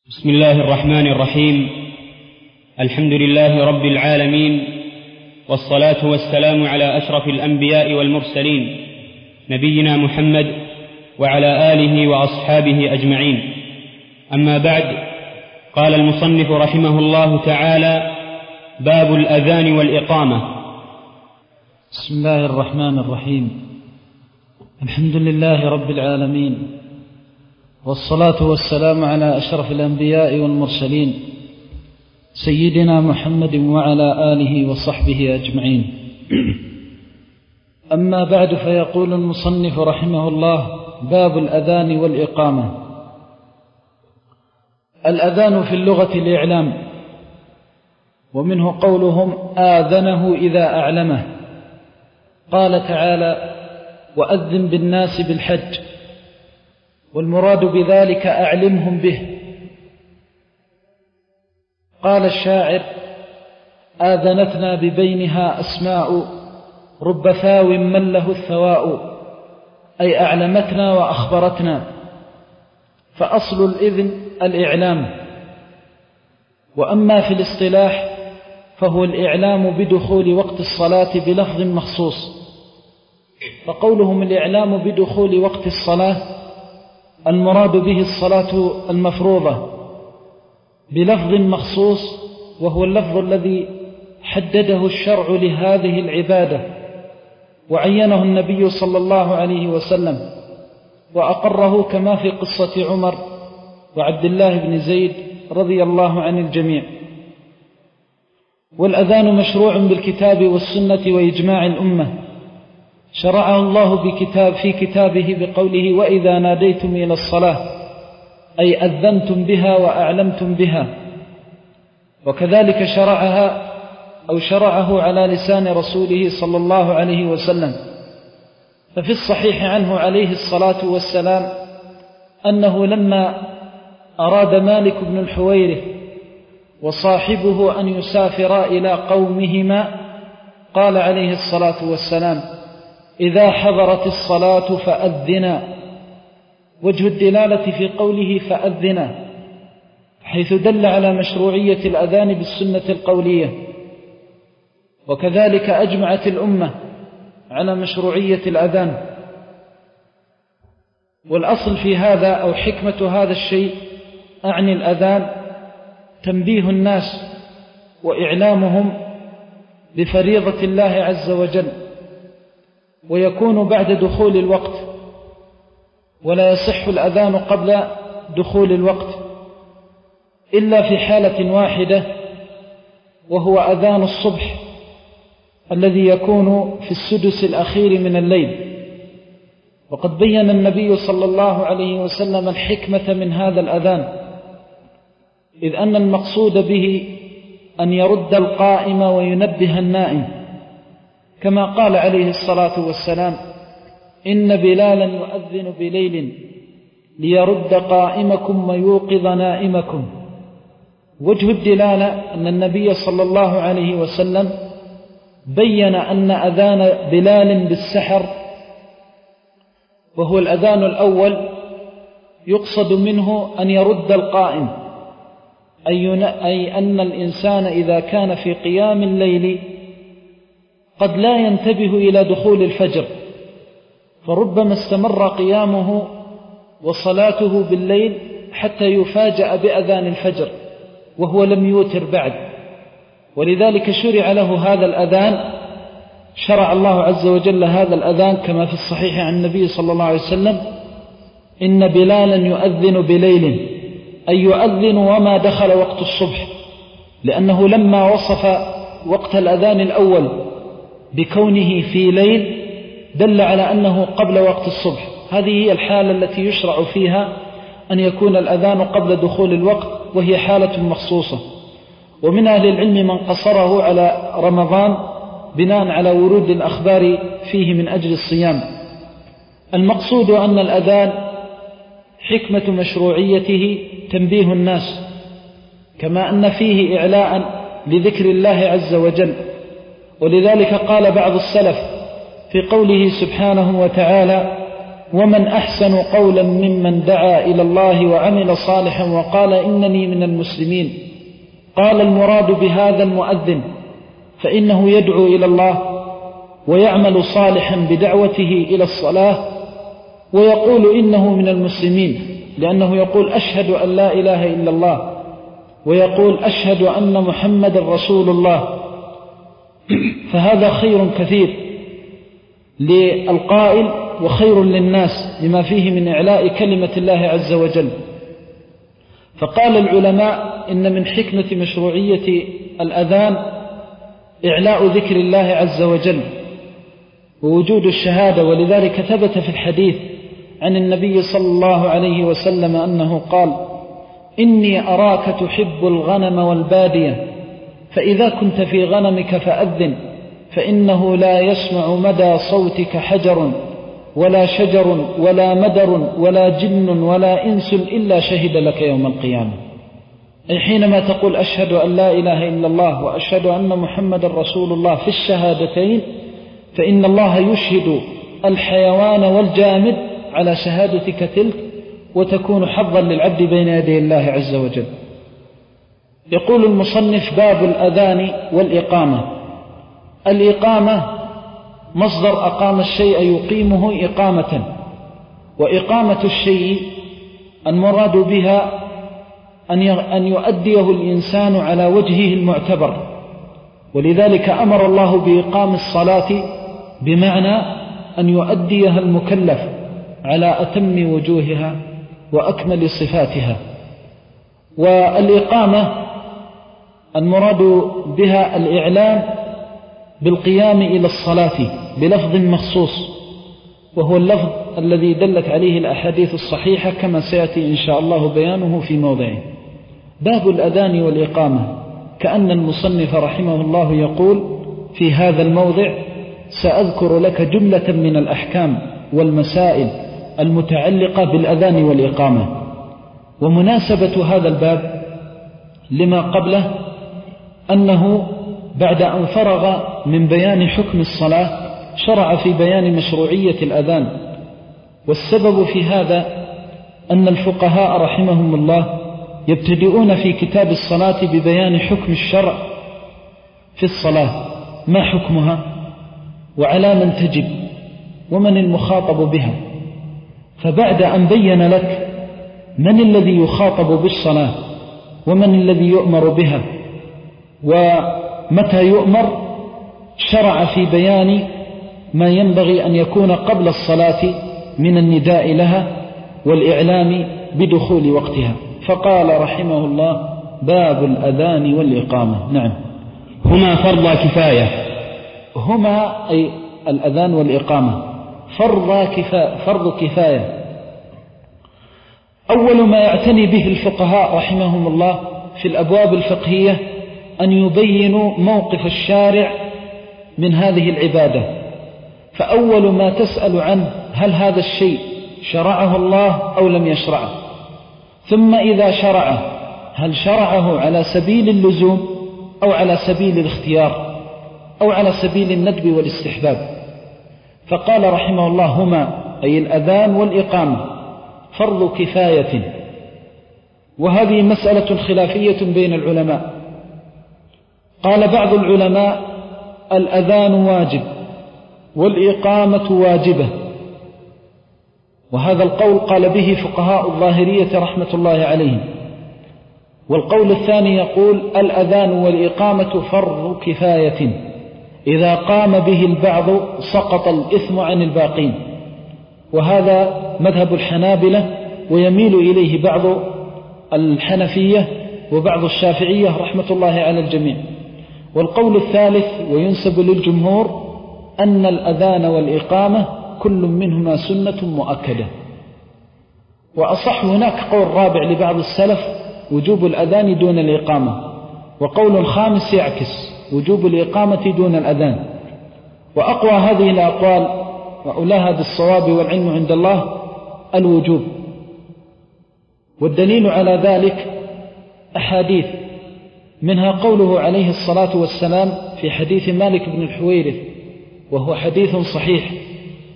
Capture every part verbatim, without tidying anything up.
بسم الله الرحمن الرحيم. الحمد لله رب العالمين، والصلاة والسلام على أشرف الأنبياء والمرسلين نبينا محمد وعلى آله وأصحابه أجمعين. أما بعد، قال المصنف رحمه الله تعالى: باب الأذان والإقامة. بسم الله الرحمن الرحيم. الحمد لله رب العالمين، والصلاة والسلام على أشرف الأنبياء والمرسلين سيدنا محمد وعلى آله وصحبه أجمعين. أما بعد، فيقول المصنف رحمه الله: باب الأذان والإقامة. الأذان في اللغة الإعلام، ومنه قولهم آذنه إذا أعلمه. قال تعالى: وأذن بالناس بالحج، والمراد بذلك أعلمهم به. قال الشاعر: آذنتنا ببينها أسماء، رب ثاو من له الثواء، أي أعلمتنا وأخبرتنا. فأصل الإذن الإعلام. وأما في الاصطلاح فهو الإعلام بدخول وقت الصلاة بلفظ مخصوص. فقولهم الإعلام بدخول وقت الصلاة المراد به الصلاة المفروضة بلفظ مخصوص، وهو اللفظ الذي حدده الشرع لهذه العبادة وعينه النبي صلى الله عليه وسلم وأقره، كما في قصة عمر وعبد الله بن زيد رضي الله عن الجميع. والأذان مشروع بالكتاب والسنة وإجماع الأمة، شرعه الله بكتاب في كتابه بقوله: وإذا ناديتم إلى الصلاة، أي أذنتم بها وأعلمتم بها. وكذلك شرعها أو شرعه على لسان رسوله صلى الله عليه وسلم. ففي الصحيح عنه عليه الصلاة والسلام أنه لما أراد مالك بن الحويرث وصاحبه أن يسافرا إلى قومهما، قال عليه الصلاة والسلام: إذا حضرت الصلاة فأذنا. وجه الدلالة في قوله فأذنا حيث دل على مشروعية الأذان بالسنة القولية. وكذلك أجمعت الأمة على مشروعية الأذان. والأصل في هذا أو حكمة هذا الشيء أعني الأذان تنبيه الناس وإعلامهم بفريضة الله عز وجل، ويكون بعد دخول الوقت، ولا يصح الأذان قبل دخول الوقت إلا في حالة واحدة، وهو أذان الصبح الذي يكون في السدس الأخير من الليل. وقد بين النبي صلى الله عليه وسلم الحكمة من هذا الأذان، إذ أن المقصود به أن يرد القائم وينبه النائم، كما قال عليه الصلاة والسلام: إن بلالا يؤذن بليل ليرد قائمكم ويوقظ نائمكم. وجه الدلالة أن النبي صلى الله عليه وسلم بين أن أذان بلال بالسحر، وهو الأذان الأول، يقصد منه أن يرد القائم، أي أن الإنسان إذا كان في قيام الليل قد لا ينتبه إلى دخول الفجر، فربما استمر قيامه وصلاته بالليل حتى يفاجأ بأذان الفجر وهو لم يوتر بعد. ولذلك شرع له هذا الأذان، شرع الله عز وجل هذا الأذان كما في الصحيح عن النبي صلى الله عليه وسلم: إن بلالا يؤذن بليل، أي يؤذن وما دخل وقت الصبح، لأنه لما وصف وقت الأذان الأول بكونه في ليل دل على أنه قبل وقت الصبح. هذه هي الحالة التي يشرع فيها أن يكون الأذان قبل دخول الوقت، وهي حالة مخصوصة. ومن أهل العلم من قصره على رمضان بناء على ورود الأخبار فيه من أجل الصيام. المقصود أن الأذان حكمة مشروعيته تنبيه الناس، كما أن فيه إعلاء لذكر الله عز وجل. ولذلك قال بعض السلف في قوله سبحانه وتعالى: ومن أحسن قولا ممن دعا إلى الله وعمل صالحا وقال إنني من المسلمين. قال المراد بهذا المؤذن فإنه يدعو إلى الله ويعمل صالحا بدعوته إلى الصلاة ويقول إنه من المسلمين، لأنه يقول أشهد أن لا إله إلا الله ويقول أشهد أن محمد رسول الله. فهذا خير كثير للقائل وخير للناس لما فيه من إعلاء كلمة الله عز وجل. فقال العلماء إن من حكمة مشروعية الأذان إعلاء ذكر الله عز وجل ووجود الشهادة، ولذلك ثبت في الحديث عن النبي صلى الله عليه وسلم أنه قال: إني أراك تحب الغنم والبادية، فإذا كنت في غنمك فأذن، فإنه لا يسمع مدى صوتك حجر ولا شجر ولا مدر ولا جن ولا إنس إلا شهد لك يوم القيامة. أي حينما تقول أشهد أن لا إله إلا الله وأشهد أن محمد رسول الله في الشهادتين، فإن الله يشهد الحيوان والجامد على شهادتك تلك، وتكون حظا للعبد بين يدي الله عز وجل. يقول المصنف: باب الأذان والإقامة. الإقامة مصدر أقام الشيء يقيمه إقامة، وإقامة الشيء المراد بها أن يؤديه الإنسان على وجهه المعتبر، ولذلك أمر الله بإقام الصلاة بمعنى أن يؤديها المكلف على أتم وجوهها وأكمل صفاتها. والإقامة المراد بها الإعلام بالقيام إلى الصلاة بلفظ مخصوص، وهو اللفظ الذي دلت عليه الأحاديث الصحيحة كما سيأتي إن شاء الله بيانه في موضعه. باب الأذان والإقامة، كأن المصنف رحمه الله يقول في هذا الموضع: سأذكر لك جملة من الأحكام والمسائل المتعلقة بالأذان والإقامة. ومناسبة هذا الباب لما قبله أنه بعد أن فرغ من بيان حكم الصلاة شرع في بيان مشروعية الأذان. والسبب في هذا أن الفقهاء رحمهم الله يبتدئون في كتاب الصلاة ببيان حكم الشرع في الصلاة، ما حكمها وعلى من تجب ومن المخاطب بها. فبعد أن بين لك من الذي يخاطب بالصلاة ومن الذي يؤمر بها ومتى يؤمر، شرع في بيان ما ينبغي أن يكون قبل الصلاة من النداء لها والإعلام بدخول وقتها. فقال رحمه الله: باب الأذان والإقامة. نعم، هما فرض كفاية. هما أي الأذان والإقامة فرض كفاية, فرض كفاية. أول ما يعتني به الفقهاء رحمهم الله في الأبواب الفقهية أن يبينوا موقف الشارع من هذه العبادة. فأول ما تسأل عنه: هل هذا الشيء شرعه الله أو لم يشرعه؟ ثم إذا شرعه هل شرعه على سبيل اللزوم أو على سبيل الاختيار أو على سبيل الندب والاستحباب؟ فقال رحمه الله: هما أي الأذان والإقامة فرض كفاية. وهذه مسألة خلافية بين العلماء. قال بعض العلماء: الأذان واجب والإقامة واجبة، وهذا القول قال به فقهاء الظاهرية رحمة الله عليهم. والقول الثاني يقول: الأذان والإقامة فرض كفاية، إذا قام به البعض سقط الإثم عن الباقين. وهذا مذهب الحنابلة، ويميل إليه بعض الحنفية وبعض الشافعية رحمة الله على الجميع. والقول الثالث وينسب للجمهور أن الأذان والإقامة كل منهما سنة مؤكدة. وأصح هناك قول رابع لبعض السلف: وجوب الأذان دون الإقامة. وقول خامس يعكس: وجوب الإقامة دون الأذان. وأقوى هذه الأقوال وأولاها بالصواب والعلم عند الله الوجوب. والدليل على ذلك أحاديث، منها قوله عليه الصلاة والسلام في حديث مالك بن الحويرث، وهو حديث صحيح: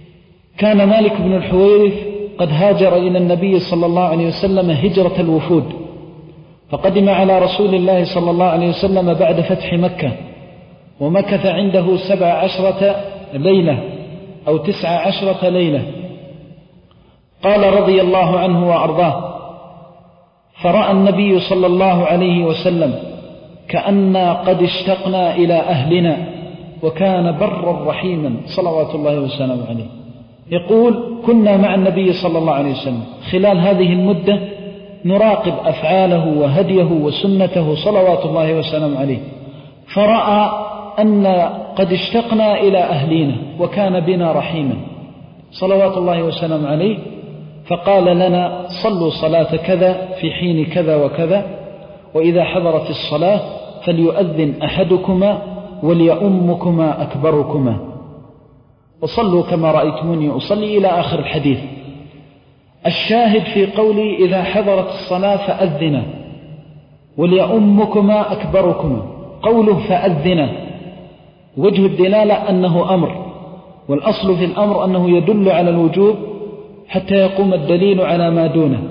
كان مالك بن الحويرث قد هاجر إلى النبي صلى الله عليه وسلم هجرة الوفود، فقدم على رسول الله صلى الله عليه وسلم بعد فتح مكة، ومكث عنده سبع عشرة ليلة أو تسع عشرة ليلة. قال رضي الله عنه وأرضاه: فرأى النبي صلى الله عليه وسلم كأننا قد اشتقنا إلى أهلنا، وكان برا رحيما صلوات الله وسلامه عليه. يقول: كنا مع النبي صلى الله عليه وسلم خلال هذه المدة نراقب أفعاله وهديه وسنته صلوات الله وسلامه عليه، فرأى أن قد اشتقنا إلى أهلنا وكان بنا رحيما صلوات الله وسلامه عليه، فقال لنا: صلوا صلاة كذا في حين كذا وكذا، وإذا حضرت الصلاة فليؤذن أحدكما وليؤمكما أكبركما، وصلوا كما رأيتموني أصلي، إلى آخر الحديث. الشاهد في قولي: إذا حضرت الصلاة فأذنا وليؤمكما أكبركما، قوله فأذنا وجه الدلالة أنه أمر، والأصل في الأمر أنه يدل على الوجوب حتى يقوم الدليل على ما دونه.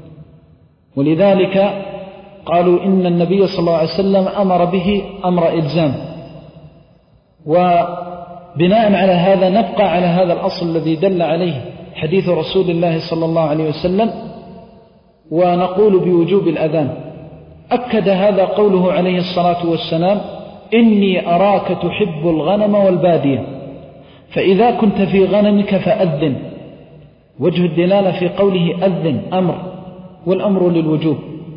ولذلك قالوا إن النبي صلى الله عليه وسلم أمر به أمر إلزام، وبناء على هذا نبقى على هذا الأصل الذي دل عليه حديث رسول الله صلى الله عليه وسلم، ونقول بوجوب الأذان. أكد هذا قوله عليه الصلاة والسلام: إني أراك تحب الغنم والبادية، فإذا كنت في غنمك فأذن. وجه الدلالة في قوله أذن أمر، والأمر للوجوب.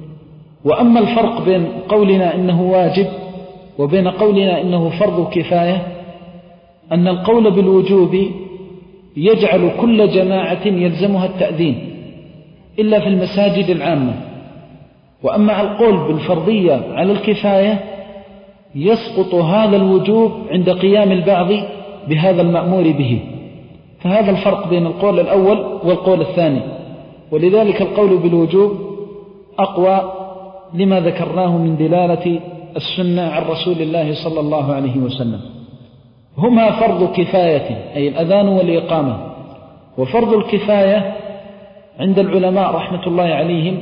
وأما الفرق بين قولنا إنه واجب وبين قولنا إنه فرض كفاية، أن القول بالوجوب يجعل كل جماعة يلزمها التأذين إلا في المساجد العامة، وأما القول بالفرضية على الكفاية يسقط هذا الوجوب عند قيام البعض بهذا المأمور به. فهذا الفرق بين القول الأول والقول الثاني، ولذلك القول بالوجوب أقوى لما ذكرناه من دلالة السنة عن رسول الله صلى الله عليه وسلم. هما فرض كفاية، أي الأذان والإقامة. وفرض الكفاية عند العلماء رحمة الله عليهم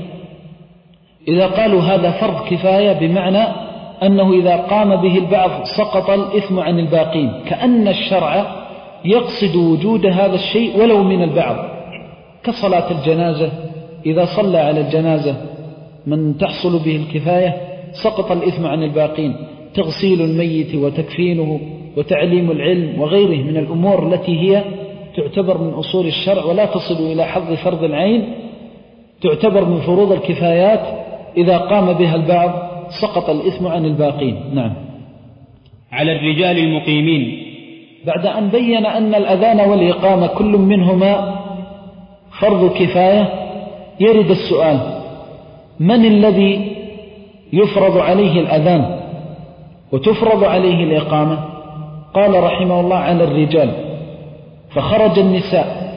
إذا قالوا هذا فرض كفاية بمعنى أنه إذا قام به البعض سقط الإثم عن الباقين، كأن الشرع يقصد وجود هذا الشيء ولو من البعض، كصلاة الجنازة، إذا صلى على الجنازة من تحصل به الكفاية سقط الإثم عن الباقين، تغسيل الميت وتكفينه وتعليم العلم وغيره من الأمور التي هي تعتبر من أصول الشرع ولا تصل إلى حظ فرض العين، تعتبر من فروض الكفايات، إذا قام بها البعض سقط الإثم عن الباقين. نعم. على الرجال المقيمين. بعد أن بين أن الأذان والإقامة كل منهما فرض كفاية، يرد السؤال: من الذي يفرض عليه الأذان وتفرض عليه الإقامة؟ قال رحمه الله: على الرجال، فخرج النساء،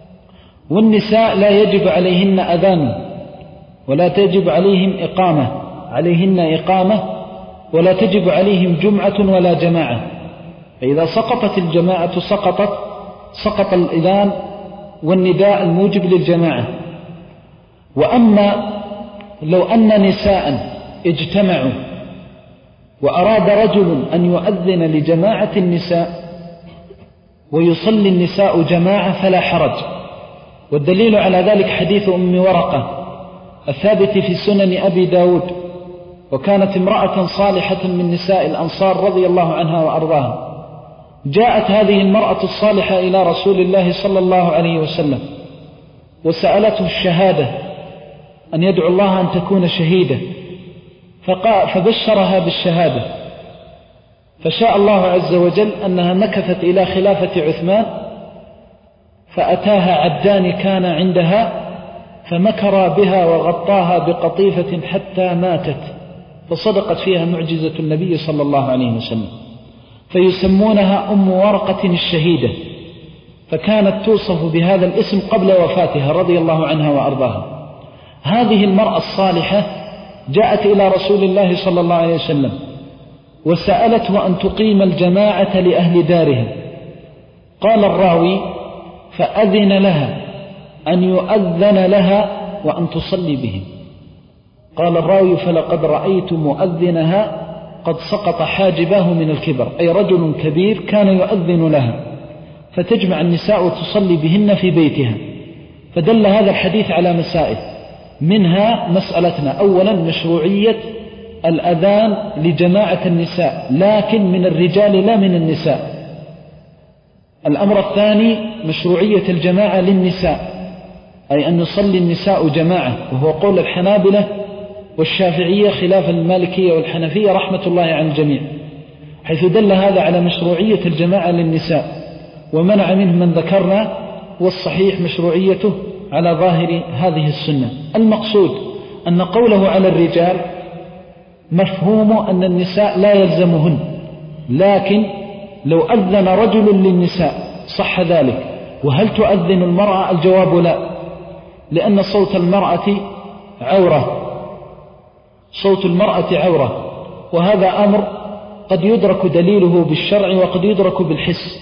والنساء لا يجب عليهن أذان ولا تجب عليهم إقامة، عليهن إقامة ولا تجب عليهم جمعة ولا جماعة، فإذا سقطت الجماعة سقطت سقط الإذان والنداء الموجب للجماعة. وأما لو أن نساء اجتمعوا وأراد رجل أن يؤذن لجماعة النساء ويصلي النساء جماعة فلا حرج، والدليل على ذلك حديث أم ورقة الثابت في سنن أبي داود، وكانت امرأة صالحة من نساء الأنصار رضي الله عنها وأرضاها. جاءت هذه المرأة الصالحة إلى رسول الله صلى الله عليه وسلم وسألته الشهادة، أن يدعو الله أن تكون شهيدة، فبشرها بالشهادة، فشاء الله عز وجل أنها مكثت إلى خلافة عثمان، فأتاها عبدان كان عندها فمكر بها وغطاها بقطيفة حتى ماتت، فصدقت فيها معجزة النبي صلى الله عليه وسلم، فيسمونها أم ورقة الشهيدة، فكانت توصف بهذا الاسم قبل وفاتها رضي الله عنها وأرضاها. هذه المرأة الصالحة جاءت إلى رسول الله صلى الله عليه وسلم وسألته أن تقيم الجماعة لأهل دارها. قال الراوي: فأذن لها أن يؤذن لها وأن تصلي بهم. قال الراوي: فلقد رأيت مؤذنها قد سقط حاجباه من الكبر، أي رجل كبير كان يؤذن لها، فتجمع النساء وتصلي بهن في بيتها. فدل هذا الحديث على مسائل، منها مسألتنا: أولا مشروعية الأذان لجماعة النساء، لكن من الرجال لا من النساء. الأمر الثاني مشروعية الجماعة للنساء، أي أن يصلي النساء جماعة، وهو قول الحنابلة والشافعية خلاف المالكية والحنفية رحمة الله عن الجميع، حيث دل هذا على مشروعية الجماعة للنساء، ومنع منه من ذكرنا، والصحيح مشروعيته على ظاهر هذه السنة. المقصود أن قوله على الرجال مفهوم أن النساء لا يلزمهن، لكن لو أذن رجل للنساء صح ذلك. وهل تؤذن المرأة؟ الجواب لا، لأن صوت المرأة عورة، صوت المرأة عورة، وهذا أمر قد يدرك دليله بالشرع وقد يدرك بالحس،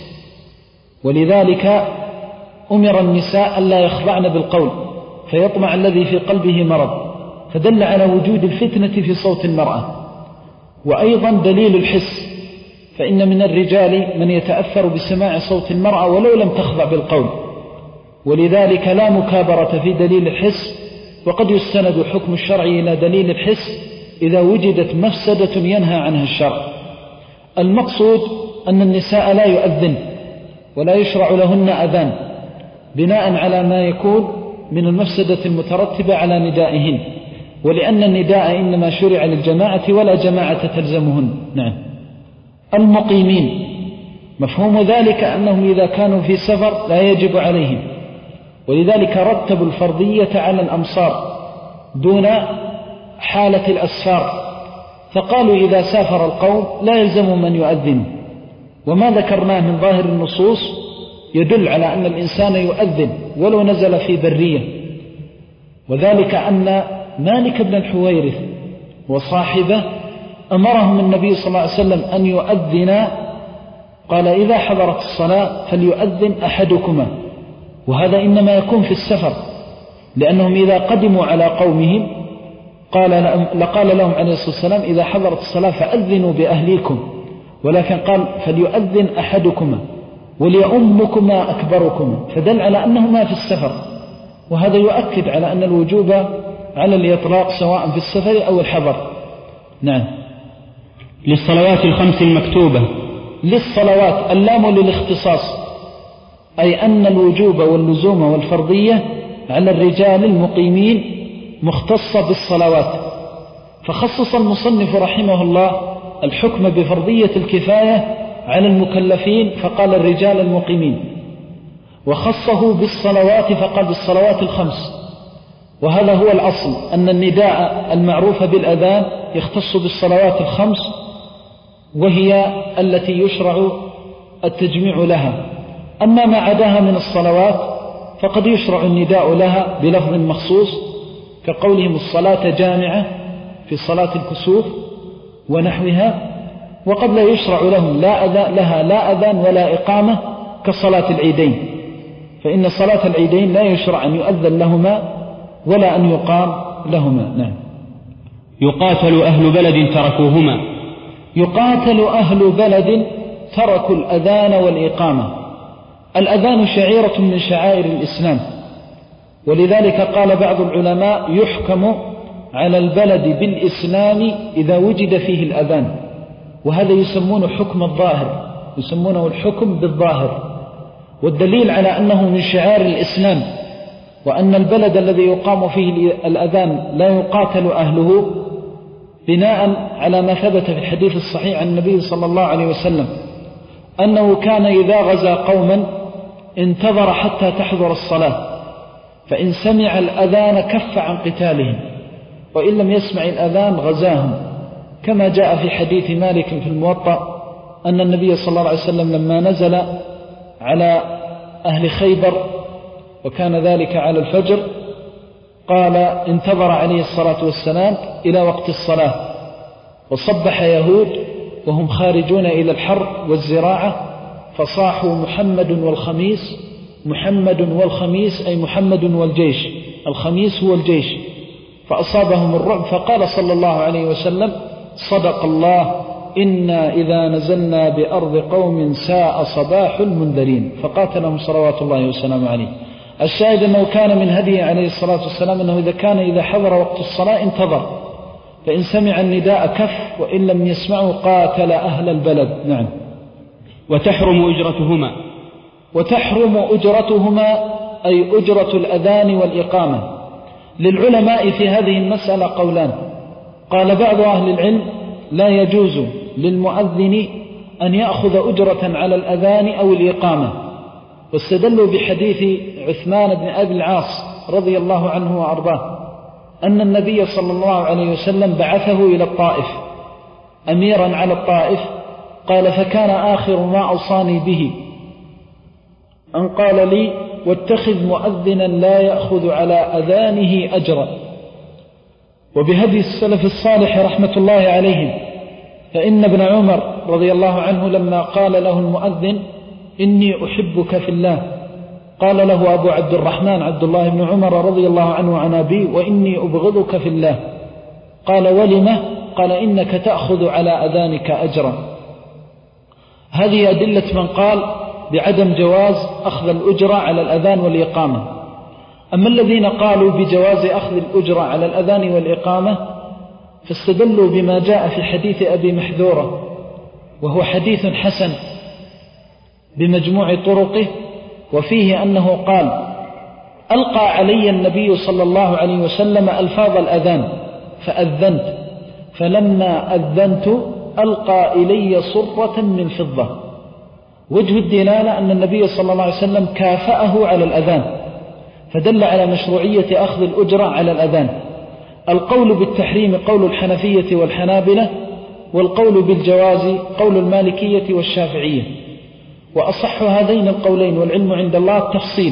ولذلك أمر النساء ألا يخضعن بالقول فيطمع الذي في قلبه مرض، فدل على وجود الفتنة في صوت المرأة. وأيضا دليل الحس، فإن من الرجال من يتأثر بسماع صوت المرأة ولو لم تخضع بالقول، ولذلك لا مكابرة في دليل الحس، وقد يستند حكم الشرع إلى دليل الحس إذا وجدت مفسدة ينهى عنها الشرع. المقصود أن النساء لا يؤذن ولا يشرع لهن أذان بناء على ما يكون من المفسدة المترتبة على ندائهن، ولأن النداء إنما شرع للجماعة ولا جماعة تلزمهن. نعم. المقيمين مفهوم ذلك أنهم إذا كانوا في سفر لا يجب عليهم، ولذلك رتبوا الفرضية على الأمصار دون حالة الأسفار، فقالوا إذا سافر القوم لا يلزم من يؤذن. وما ذكرناه من ظاهر النصوص يدل على أن الإنسان يؤذن ولو نزل في برية، وذلك أن مالك بن الحويرث وصاحبه أمرهم النبي صلى الله عليه وسلم أن يؤذن، قال: إذا حضرت الصلاة فليؤذن أحدكما، وهذا إنما يكون في السفر، لأنهم إذا قدموا على قومهم قال لقال لهم عليه الصلاة والسلام: إذا حضرت الصلاة فأذنوا بأهليكم، ولكن قال: فليؤذن أحدكما وليؤمكما أكبركما، فدل على أنهما في السفر، وهذا يؤكد على أن الوجوب على الإطلاق سواء في السفر أو الحضر. نعم. للصلوات الخمس المكتوبة. للصلوات اللام للاختصاص، أي أن الوجوب واللزوم والفرضية على الرجال المقيمين مختصة بالصلوات، فخصص المصنف رحمه الله الحكم بفرضية الكفاية على المكلفين فقال الرجال المقيمين، وخصه بالصلوات فقال بالصلوات الخمس. وهذا هو الأصل، أن النداء المعروف بالأذان يختص بالصلوات الخمس، وهي التي يشرع التجميع لها. أما ما عداها من الصلوات فقد يشرع النداء لها بلفظ مخصوص، كقولهم الصلاة جامعة في صلاة الكسوف ونحوها، وقد لا يشرع لهم لا أذان لها لا أذان ولا إقامة كصلاة العيدين، فإن صلاة العيدين لا يشرع أن يؤذن لهما ولا أن يقام لهما. نعم. يقاتل أهل بلد تركوهما. يقاتل أهل بلد تركوا الأذان والإقامة. الأذان شعيرة من شعائر الإسلام، ولذلك قال بعض العلماء: يحكم على البلد بالإسلام إذا وجد فيه الأذان، وهذا يسمونه حكم الظاهر، يسمونه الحكم بالظاهر، والدليل على أنه من شعائر الإسلام، وأن البلد الذي يقام فيه الأذان لا يقاتل أهله، بناء على ما ثبت في الحديث الصحيح عن النبي صلى الله عليه وسلم أنه كان إذا غزا قوما انتظر حتى تحضر الصلاة، فإن سمع الأذان كف عن قتالهم، وإن لم يسمع الأذان غزاهم، كما جاء في حديث مالك في الموطأ أن النبي صلى الله عليه وسلم لما نزل على أهل خيبر وكان ذلك على الفجر قال: انتظر عليه الصلاة والسلام إلى وقت الصلاة، وصبح يهود وهم خارجون إلى الحرب والزراعة، فصاحوا محمد والخميس محمد والخميس أي محمد والجيش، الخميس هو الجيش، فأصابهم الرعب، فقال صلى الله عليه وسلم: صدق الله، إنا إذا نزلنا بأرض قوم ساء صباح المنذرين، فقاتلهم صلوات الله وسلامه عليه. الشاهد أنه كان من هديه عليه الصلاة والسلام أنه إذا كان إذا حضر وقت الصلاة انتظر، فإن سمع النداء كف، وإن لم يسمعه قاتل أهل البلد. نعم. وتحرم أجرتهما. وتحرم أجرتهما أي أجرة الأذان والإقامة. للعلماء في هذه المسألة قولان. قال بعض أهل العلم: لا يجوز للمؤذن أن يأخذ أجرة على الأذان أو الإقامة، واستدلوا بحديث عثمان بن أبي العاص رضي الله عنه وأرضاه أن النبي صلى الله عليه وسلم بعثه إلى الطائف أميرا على الطائف، قال: فكان آخر ما أوصاني به أن قال لي: واتخذ مؤذنا لا يأخذ على أذانه أجرا. وبهدي السلف الصالح رحمة الله عليهم، فإن ابن عمر رضي الله عنه لما قال له المؤذن: إني أحبك في الله، قال له أبو عبد الرحمن عبد الله بن عمر رضي الله عنه عن أبي: وإني أبغضك في الله. قال: ولمه؟ قال: إنك تأخذ على أذانك أجرا. هذه أدلة من قال بعدم جواز أخذ الأجرة على الأذان والإقامة. أما الذين قالوا بجواز أخذ الأجرة على الأذان والإقامة فاستدلوا بما جاء في حديث أبي محذورة، وهو حديث حسن بمجموع طرقه، وفيه أنه قال: ألقى علي النبي صلى الله عليه وسلم ألفاظ الأذان فأذنت، فلما أذنت ألقى إلي صرة من فضة. وجه الدلالة أن النبي صلى الله عليه وسلم كافأه على الأذان، فدل على مشروعية أخذ الأجرة على الأذان. القول بالتحريم قول الحنفية والحنابلة، والقول بالجواز قول المالكية والشافعية. وأصح هذين القولين والعلم عند الله التفصيل،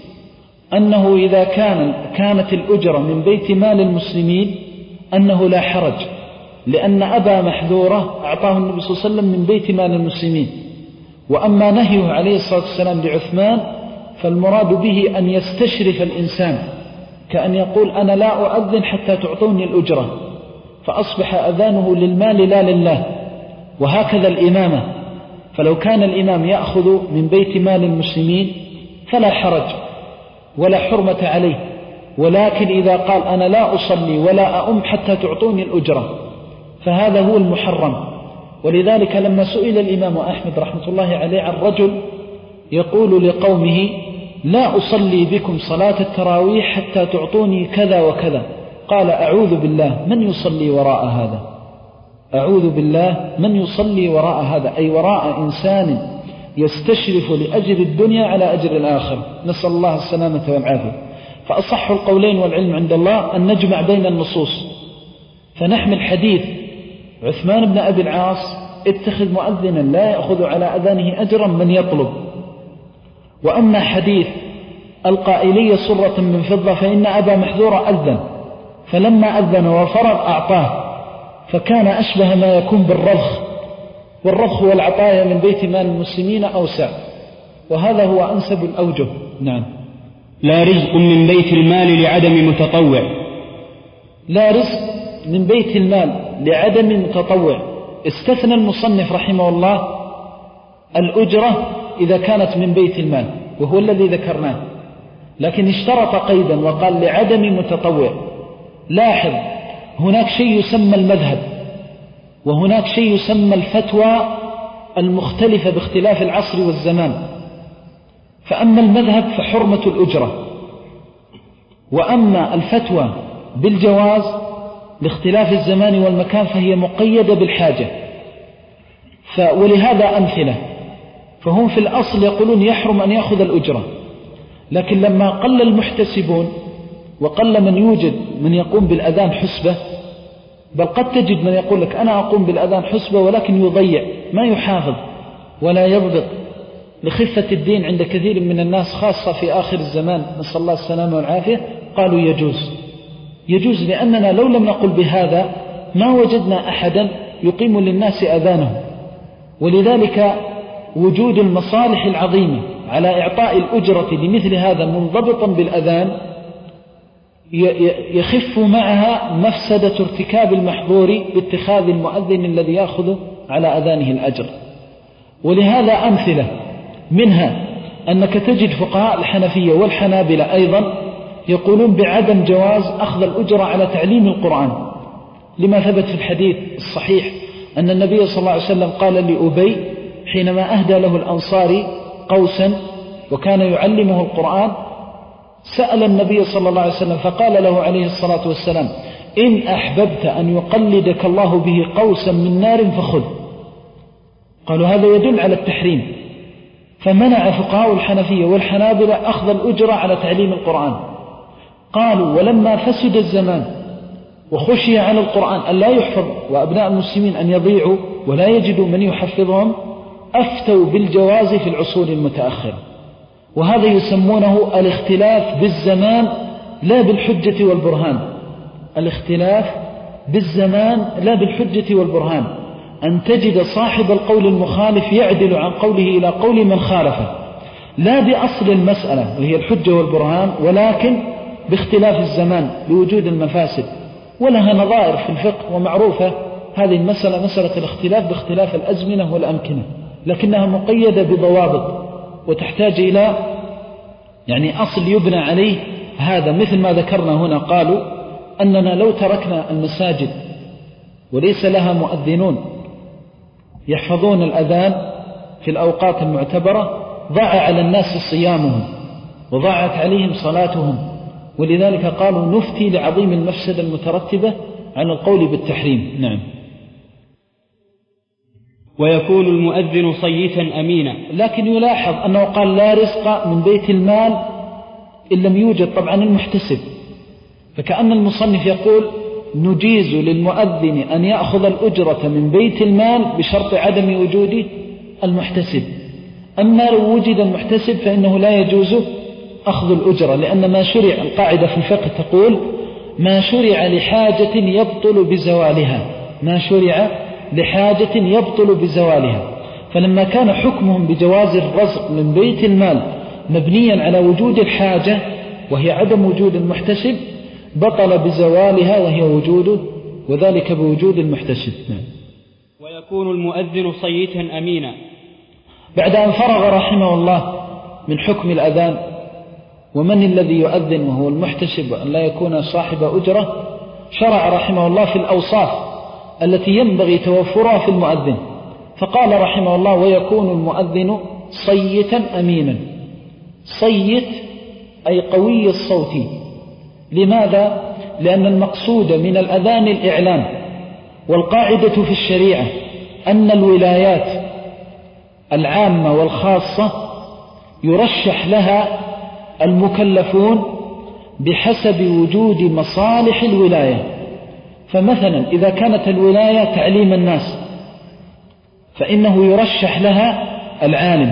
أنه إذا كان كانت الأجرة من بيت مال المسلمين أنه لا حرج، لأن أبا محذورة أعطاه النبي صلى الله عليه وسلم من بيت مال المسلمين. وأما نهيه عليه الصلاة والسلام لعثمان فالمراد به أن يستشرف الإنسان، كأن يقول: أنا لا أؤذن حتى تعطوني الأجرة، فأصبح أذانه للمال لا لله. وهكذا الإمامة، فلو كان الإمام يأخذ من بيت مال المسلمين فلا حرج ولا حرمة عليه، ولكن إذا قال: أنا لا أصلي ولا أؤم حتى تعطوني الأجرة، فهذا هو المحرم. ولذلك لما سئل الإمام أحمد رحمة الله عليه عن رجل يقول لقومه: لا أصلي بكم صلاة التراويح حتى تعطوني كذا وكذا، قال: أعوذ بالله من يصلي وراء هذا، أعوذ بالله من يصلي وراء هذا، أي وراء إنسان يستشرف لأجر الدنيا على أجر الآخر، نسأل الله السلامة والعافية. فأصح القولين والعلم عند الله أن نجمع بين النصوص، فنحمل حديث عثمان بن أبي العاص: اتخذ مؤذنا لا يأخذ على أذانه أجرا من يطلب. وأما حديث ألقى إلي صرة من فضة فإن أبا محذور أذن، فلما أذن وفرغ أعطاه، فكان أشبه ما يكون بالرضخ، والرضخ والعطايا من بيت مال المسلمين أوسع، وهذا هو أنسب الأوجه. نعم. لا رزق من بيت المال لعدم متطوع. لا رزق من بيت المال لعدم متطوع. استثنى المصنف رحمه الله الأجرة إذا كانت من بيت المال، وهو الذي ذكرناه، لكن اشترط قيدا وقال: لعدم متطوع. لاحظ، هناك شيء يسمى المذهب، وهناك شيء يسمى الفتوى المختلفة باختلاف العصر والزمان. فأما المذهب فحرمة الأجرة، وأما الفتوى بالجواز لاختلاف الزمان والمكان فهي مقيدة بالحاجة. ولهذا أمثلة، فهم في الأصل يقولون يحرم أن يأخذ الأجرة، لكن لما قل المحتسبون وقل من يوجد من يقوم بالأذان حسبة، بل قد تجد من يقول لك: أنا أقوم بالأذان حسبة، ولكن يضيع ما يحافظ ولا يضبط لخفة الدين عند كثير من الناس، خاصة في آخر الزمان، نسأل الله السلامة والعافية. قالوا يجوز، يجوز لأننا لو لم نقل بهذا ما وجدنا أحدا يقيم للناس أذانه. ولذلك وجود المصالح العظيمة على إعطاء الأجرة لمثل هذا منضبطا بالأذان يخف معها مفسدة ارتكاب المحظور باتخاذ المؤذن الذي يأخذ على أذانه الأجر. ولهذا أمثلة منها أنك تجد فقهاء الحنفية والحنابلة أيضا يقولون بعدم جواز أخذ الأجرة على تعليم القرآن، لما ثبت في الحديث الصحيح أن النبي صلى الله عليه وسلم قال لأبي حينما أهدى له الأنصاري قوسا وكان يعلمه القرآن، سأل النبي صلى الله عليه وسلم فقال له عليه الصلاة والسلام: إن أحببت أن يقلدك الله به قوسا من نار فخذ. قالوا هذا يدل على التحريم، فمنع فقهاء الحنفية والحنابلة أخذ الأجرة على تعليم القرآن. قالوا ولما فسد الزمان وخشي على القرآن أن لا يحفظ وأبناء المسلمين أن يضيعوا ولا يجدوا من يحفظهم، أفتوا بالجواز في العصور المتأخرة، وهذا يسمونه الاختلاف بالزمان لا بالحجة والبرهان. الاختلاف بالزمان لا بالحجة والبرهان، أن تجد صاحب القول المخالف يعدل عن قوله إلى قول من خالفه، لا بأصل المسألة وهي الحجة والبرهان، ولكن باختلاف الزمان بوجود المفاسد. ولها نظائر في الفقه ومعروفة هذه المسألة، مسألة الاختلاف باختلاف الأزمنة والأمكنة، لكنها مقيدة بضوابط وتحتاج إلى يعني أصل يبنى عليه. هذا مثل ما ذكرنا هنا، قالوا أننا لو تركنا المساجد وليس لها مؤذنون يحفظون الأذان في الأوقات المعتبرة ضاع على الناس صيامهم وضاعت عليهم صلاتهم، ولذلك قالوا نفتي لعظيم المفسدة المترتبة عن القول بالتحريم. نعم. ويكون المؤذن صيتا أمينا. لكن يلاحظ أنه قال لا رزق من بيت المال إن لم يوجد طبعا المحتسب، فكأن المصنف يقول نجيز للمؤذن أن يأخذ الأجرة من بيت المال بشرط عدم وجود المحتسب. أما لو وجد المحتسب فإنه لا يجوز أخذ الأجرة، لأن ما شرع، القاعدة في الفقه تقول ما شرع لحاجة يبطل بزوالها، ما شرع لحاجة يبطل بزوالها. فلما كان حكمهم بجواز الرزق من بيت المال مبنيا على وجود الحاجة وهي عدم وجود المحتسب، بطل بزوالها وهي وجوده، وذلك بوجود المحتسب. ويكون المؤذن صيتا أمينا. بعد أن فرغ رحمه الله من حكم الأذان ومن الذي يؤذن وهو المحتسب وأن لا يكون صاحب أجرة، شرع رحمه الله في الأوصاف التي ينبغي توفرها في المؤذن، فقال رحمه الله ويكون المؤذن صيتا أمينا. صيت أي قوي الصوت. لماذا؟ لأن المقصود من الأذان الإعلام، والقاعدة في الشريعة أن الولايات العامة والخاصة يرشح لها المكلفون بحسب وجود مصالح الولاية. فمثلا إذا كانت الولاية تعليم الناس فإنه يرشح لها العالم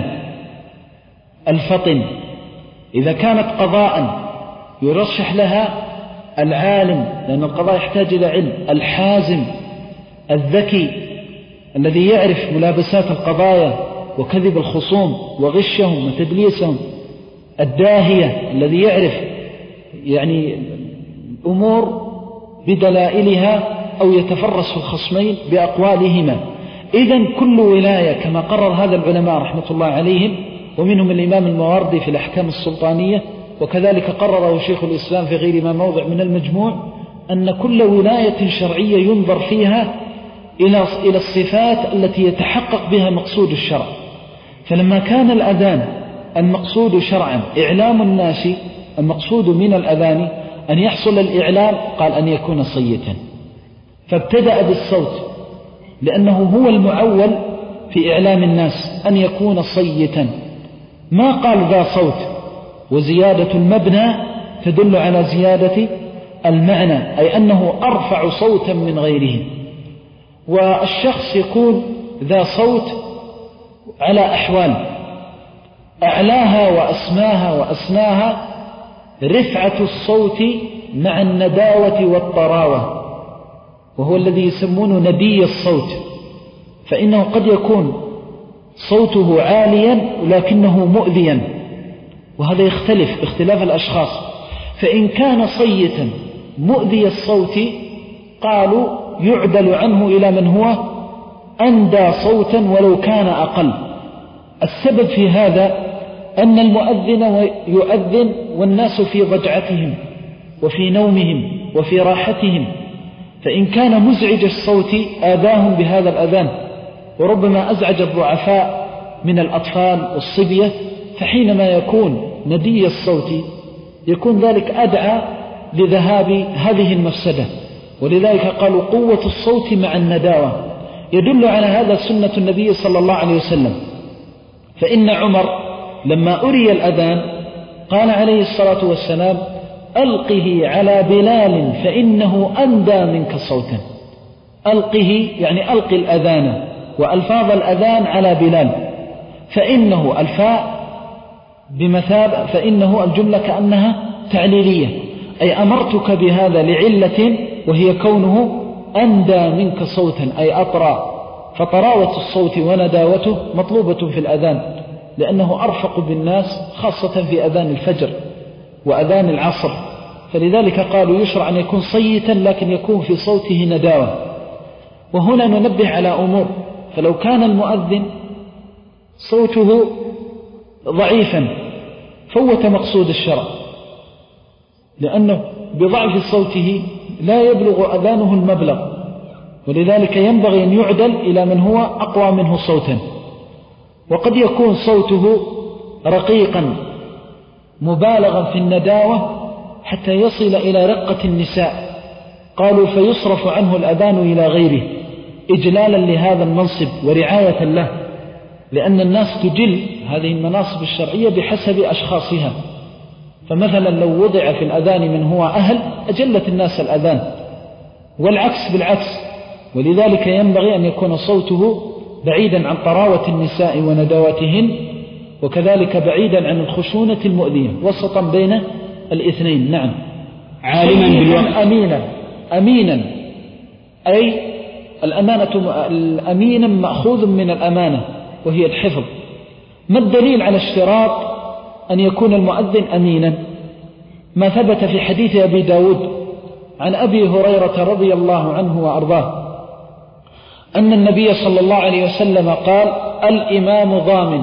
الفطن. إذا كانت قضاء يرشح لها العالم، لأن القضاء يحتاج إلى علم، الحازم الذكي الذي يعرف ملابسات القضايا وكذب الخصوم وغشهم وتدليسهم، الداهية الذي يعرف يعني الأمور بدلائلها أو يتفرس في الخصمين بأقوالهما. إذن كل ولاية كما قرر هذا العلماء رحمة الله عليهم، ومنهم الإمام المواردي في الأحكام السلطانية، وكذلك قرره شيخ الإسلام في غير ما موضع من المجموع، أن كل ولاية شرعية ينظر فيها إلى إلى الصفات التي يتحقق بها مقصود الشرع. فلما كان الأذان المقصود شرعا إعلام الناس، المقصود من الأذان أن يحصل الإعلام، قال أن يكون صيتا، فابتدأ بالصوت لأنه هو المعول في إعلام الناس أن يكون صيتا، ما قال ذا صوت. وزيادة المبنى تدل على زيادة المعنى، أي أنه أرفع صوتا من غيره. والشخص يكون ذا صوت على أحوال، أعلاها وأسماها وأسناها رفعة الصوت مع النداوة والطراوة، وهو الذي يسمونه ندي الصوت. فإنه قد يكون صوته عاليا لكنه مؤذيا، وهذا يختلف اختلاف الأشخاص. فإن كان صيتا مؤذي الصوت قالوا يعدل عنه إلى من هو أندى صوتا ولو كان أقل. السبب في هذا أن المؤذن يؤذن والناس في ضجعتهم وفي نومهم وفي راحتهم، فإن كان مزعج الصوت آذاهم بهذا الأذان، وربما أزعج الضعفاء من الأطفال والصبية، فحينما يكون ندي الصوت يكون ذلك أدعى لذهاب هذه المفسدة. ولذلك قالوا قوة الصوت مع النداوة. يدل على هذا سنة النبي صلى الله عليه وسلم، فإن عمر لما أري الأذان قال عليه الصلاة والسلام ألقه على بلال فإنه أندى منك صوتا. ألقه يعني ألقي الأذان وألفاظ الأذان على بلال، فإنه الفاء بمثاب، فإنه الجملة كأنها تعليلية، أي أمرتك بهذا لعلة وهي كونه أندى منك صوتا، أي أطرى. فطراوة الصوت ونداوته مطلوبة في الأذان، لأنه أرفق بالناس خاصة في أذان الفجر وأذان العصر. فلذلك قالوا يشرع أن يكون صيتا لكن يكون في صوته نداوة. وهنا ننبه على أمور، فلو كان المؤذن صوته ضعيفا فوت مقصود الشرع، لأنه بضعف صوته لا يبلغ أذانه المبلغ، ولذلك ينبغي أن يعدل إلى من هو أقوى منه صوتا. وقد يكون صوته رقيقا مبالغا في النداوة حتى يصل إلى رقة النساء، قالوا فيصرف عنه الأذان إلى غيره إجلالا لهذا المنصب ورعاية له، لأن الناس تجل هذه المناصب الشرعية بحسب أشخاصها. فمثلا لو وضع في الأذان من هو أهل أجلت الناس الأذان، والعكس بالعكس. ولذلك ينبغي أن يكون صوته بعيدا عن طراوة النساء وندواتهن، وكذلك بعيدا عن الخشونة المؤذية، وسطا بين الاثنين. نعم. عالما بالوقت. أمينا أمينا أي الأمانة، الأمينا مأخوذ من الأمانة وهي الحفظ. ما الدليل على اشتراط أن يكون المؤذن أمينا؟ ما ثبت في حديث أبي داود عن أبي هريرة رضي الله عنه وأرضاه أن النبي صلى الله عليه وسلم قال الإمام ضامن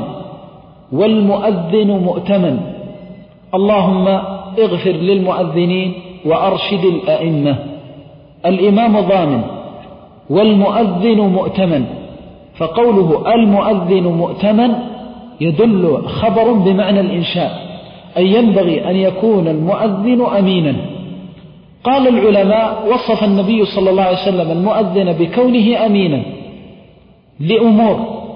والمؤذن مؤتمن، اللهم اغفر للمؤذنين وأرشد الأئمة. الإمام ضامن والمؤذن مؤتمن، فقوله المؤذن مؤتمن يدل خبر بمعنى الإنشاء، أي ينبغي أن يكون المؤذن أمينا. قال العلماء وصف النبي صلى الله عليه وسلم المؤذن بكونه أمينا لأمور،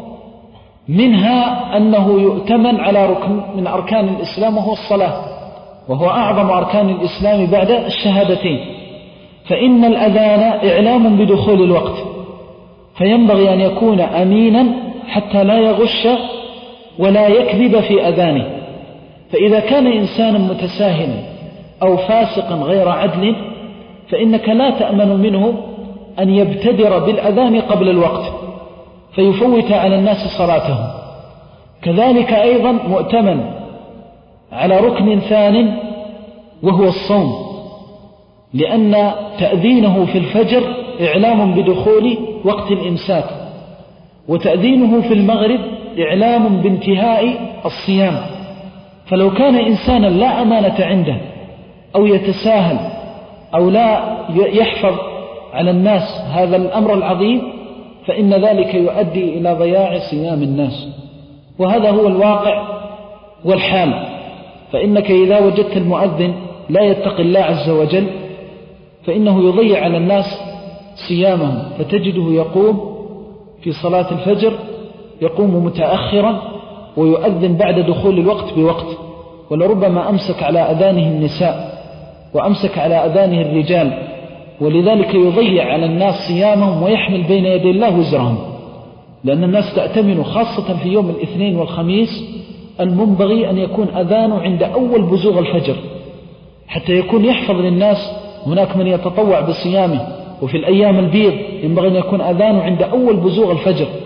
منها أنه يؤتمن على ركن من أركان الإسلام وهو الصلاة، وهو أعظم أركان الإسلام بعد الشهادتين. فإن الأذان إعلام بدخول الوقت، فينبغي أن يكون أمينا حتى لا يغش ولا يكذب في أذانه. فإذا كان إنسانا متساهلا أو فاسقا غير عدل فإنك لا تأمن منه أن يبتدر بالأذان قبل الوقت فيفوت على الناس صلاتهم. كذلك أيضا مؤتمن على ركن ثان وهو الصوم، لأن تأذينه في الفجر إعلام بدخول وقت الإمساك، وتأذينه في المغرب إعلام بانتهاء الصيام. فلو كان إنسانا لا أمانة عنده أو يتساهل أو لا يحفظ على الناس هذا الأمر العظيم فإن ذلك يؤدي إلى ضياع صيام الناس، وهذا هو الواقع والحال. فإنك إذا وجدت المؤذن لا يتقي الله عز وجل فإنه يضيع على الناس صيامهم، فتجده يقوم في صلاة الفجر يقوم متأخرا ويؤذن بعد دخول الوقت بوقت، ولربما أمسك على أذانه النساء وأمسك على أذانه الرجال، ولذلك يضيع على الناس صيامهم ويحمل بين يدي الله وزرهم. لأن الناس تأتمن خاصة في يوم الاثنين والخميس المنبغي أن يكون أذانه عند أول بزوغ الفجر حتى يكون يحفظ للناس. هناك من يتطوع بصيامه، وفي الأيام البيض ينبغي أن يكون أذانه عند أول بزوغ الفجر،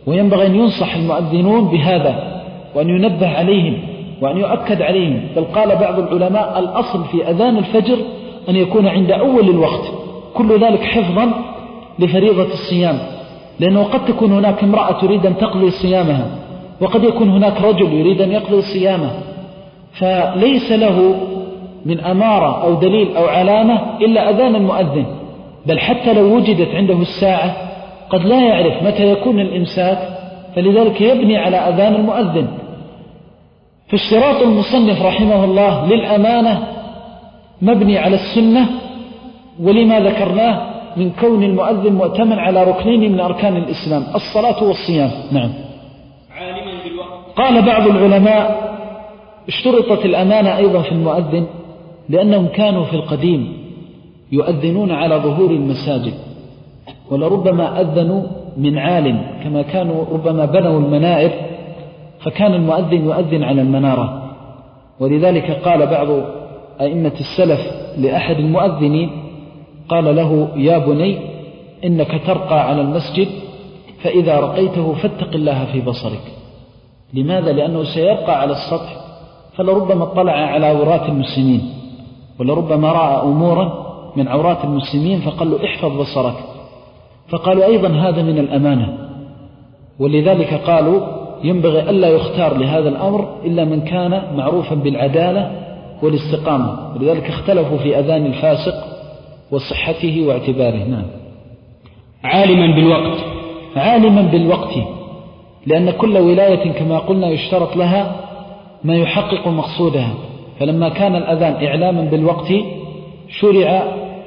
وينبغي أن ينصح المؤذنون بهذا وأن ينبه عليهم وأن يؤكد عليهم. بل قال بعض العلماء الأصل في أذان الفجر أن يكون عند أول الوقت، كل ذلك حفظا لفريضة الصيام، لأنه قد تكون هناك امرأة تريد أن تقضي صيامها، وقد يكون هناك رجل يريد أن يقضي صيامه، فليس له من أمارة أو دليل أو علامة إلا أذان المؤذن. بل حتى لو وجدت عنده الساعة قد لا يعرف متى يكون الإمساك، فلذلك يبني على أذان المؤذن. فاشتراط المصنف رحمه الله للأمانة مبني على السنة، ولما ذكرناه من كون المؤذن مؤتمن على ركنين من أركان الإسلام، الصلاة والصيام. نعم. عالما بالوقت. قال بعض العلماء اشترطت الأمانة أيضا في المؤذن لأنهم كانوا في القديم يؤذنون على ظهور المساجد، ولربما أذنوا من عال، كما كانوا ربما بنوا المنائر، فكان المؤذن يؤذن على المنارة. ولذلك قال بعض أئمة السلف لأحد المؤذنين، قال له: يا بني إنك ترقى على المسجد، فإذا رقيته فاتق الله في بصرك. لماذا؟ لأنه سيرقى على السطح، فلربما اطلع على عورات المسلمين، ولربما رأى أمورا من عورات المسلمين، فقال له: احفظ بصرك. فقالوا أيضا هذا من الأمانة، ولذلك قالوا ينبغي ألا يختار لهذا الأمر إلا من كان معروفا بالعدالة والاستقامة، ولذلك اختلفوا في أذان الفاسق وصحته واعتباره. نعم. عالما بالوقت. عالما بالوقت، لأن كل ولاية كما قلنا يشترط لها ما يحقق مقصودها، فلما كان الأذان إعلاما بالوقت شرع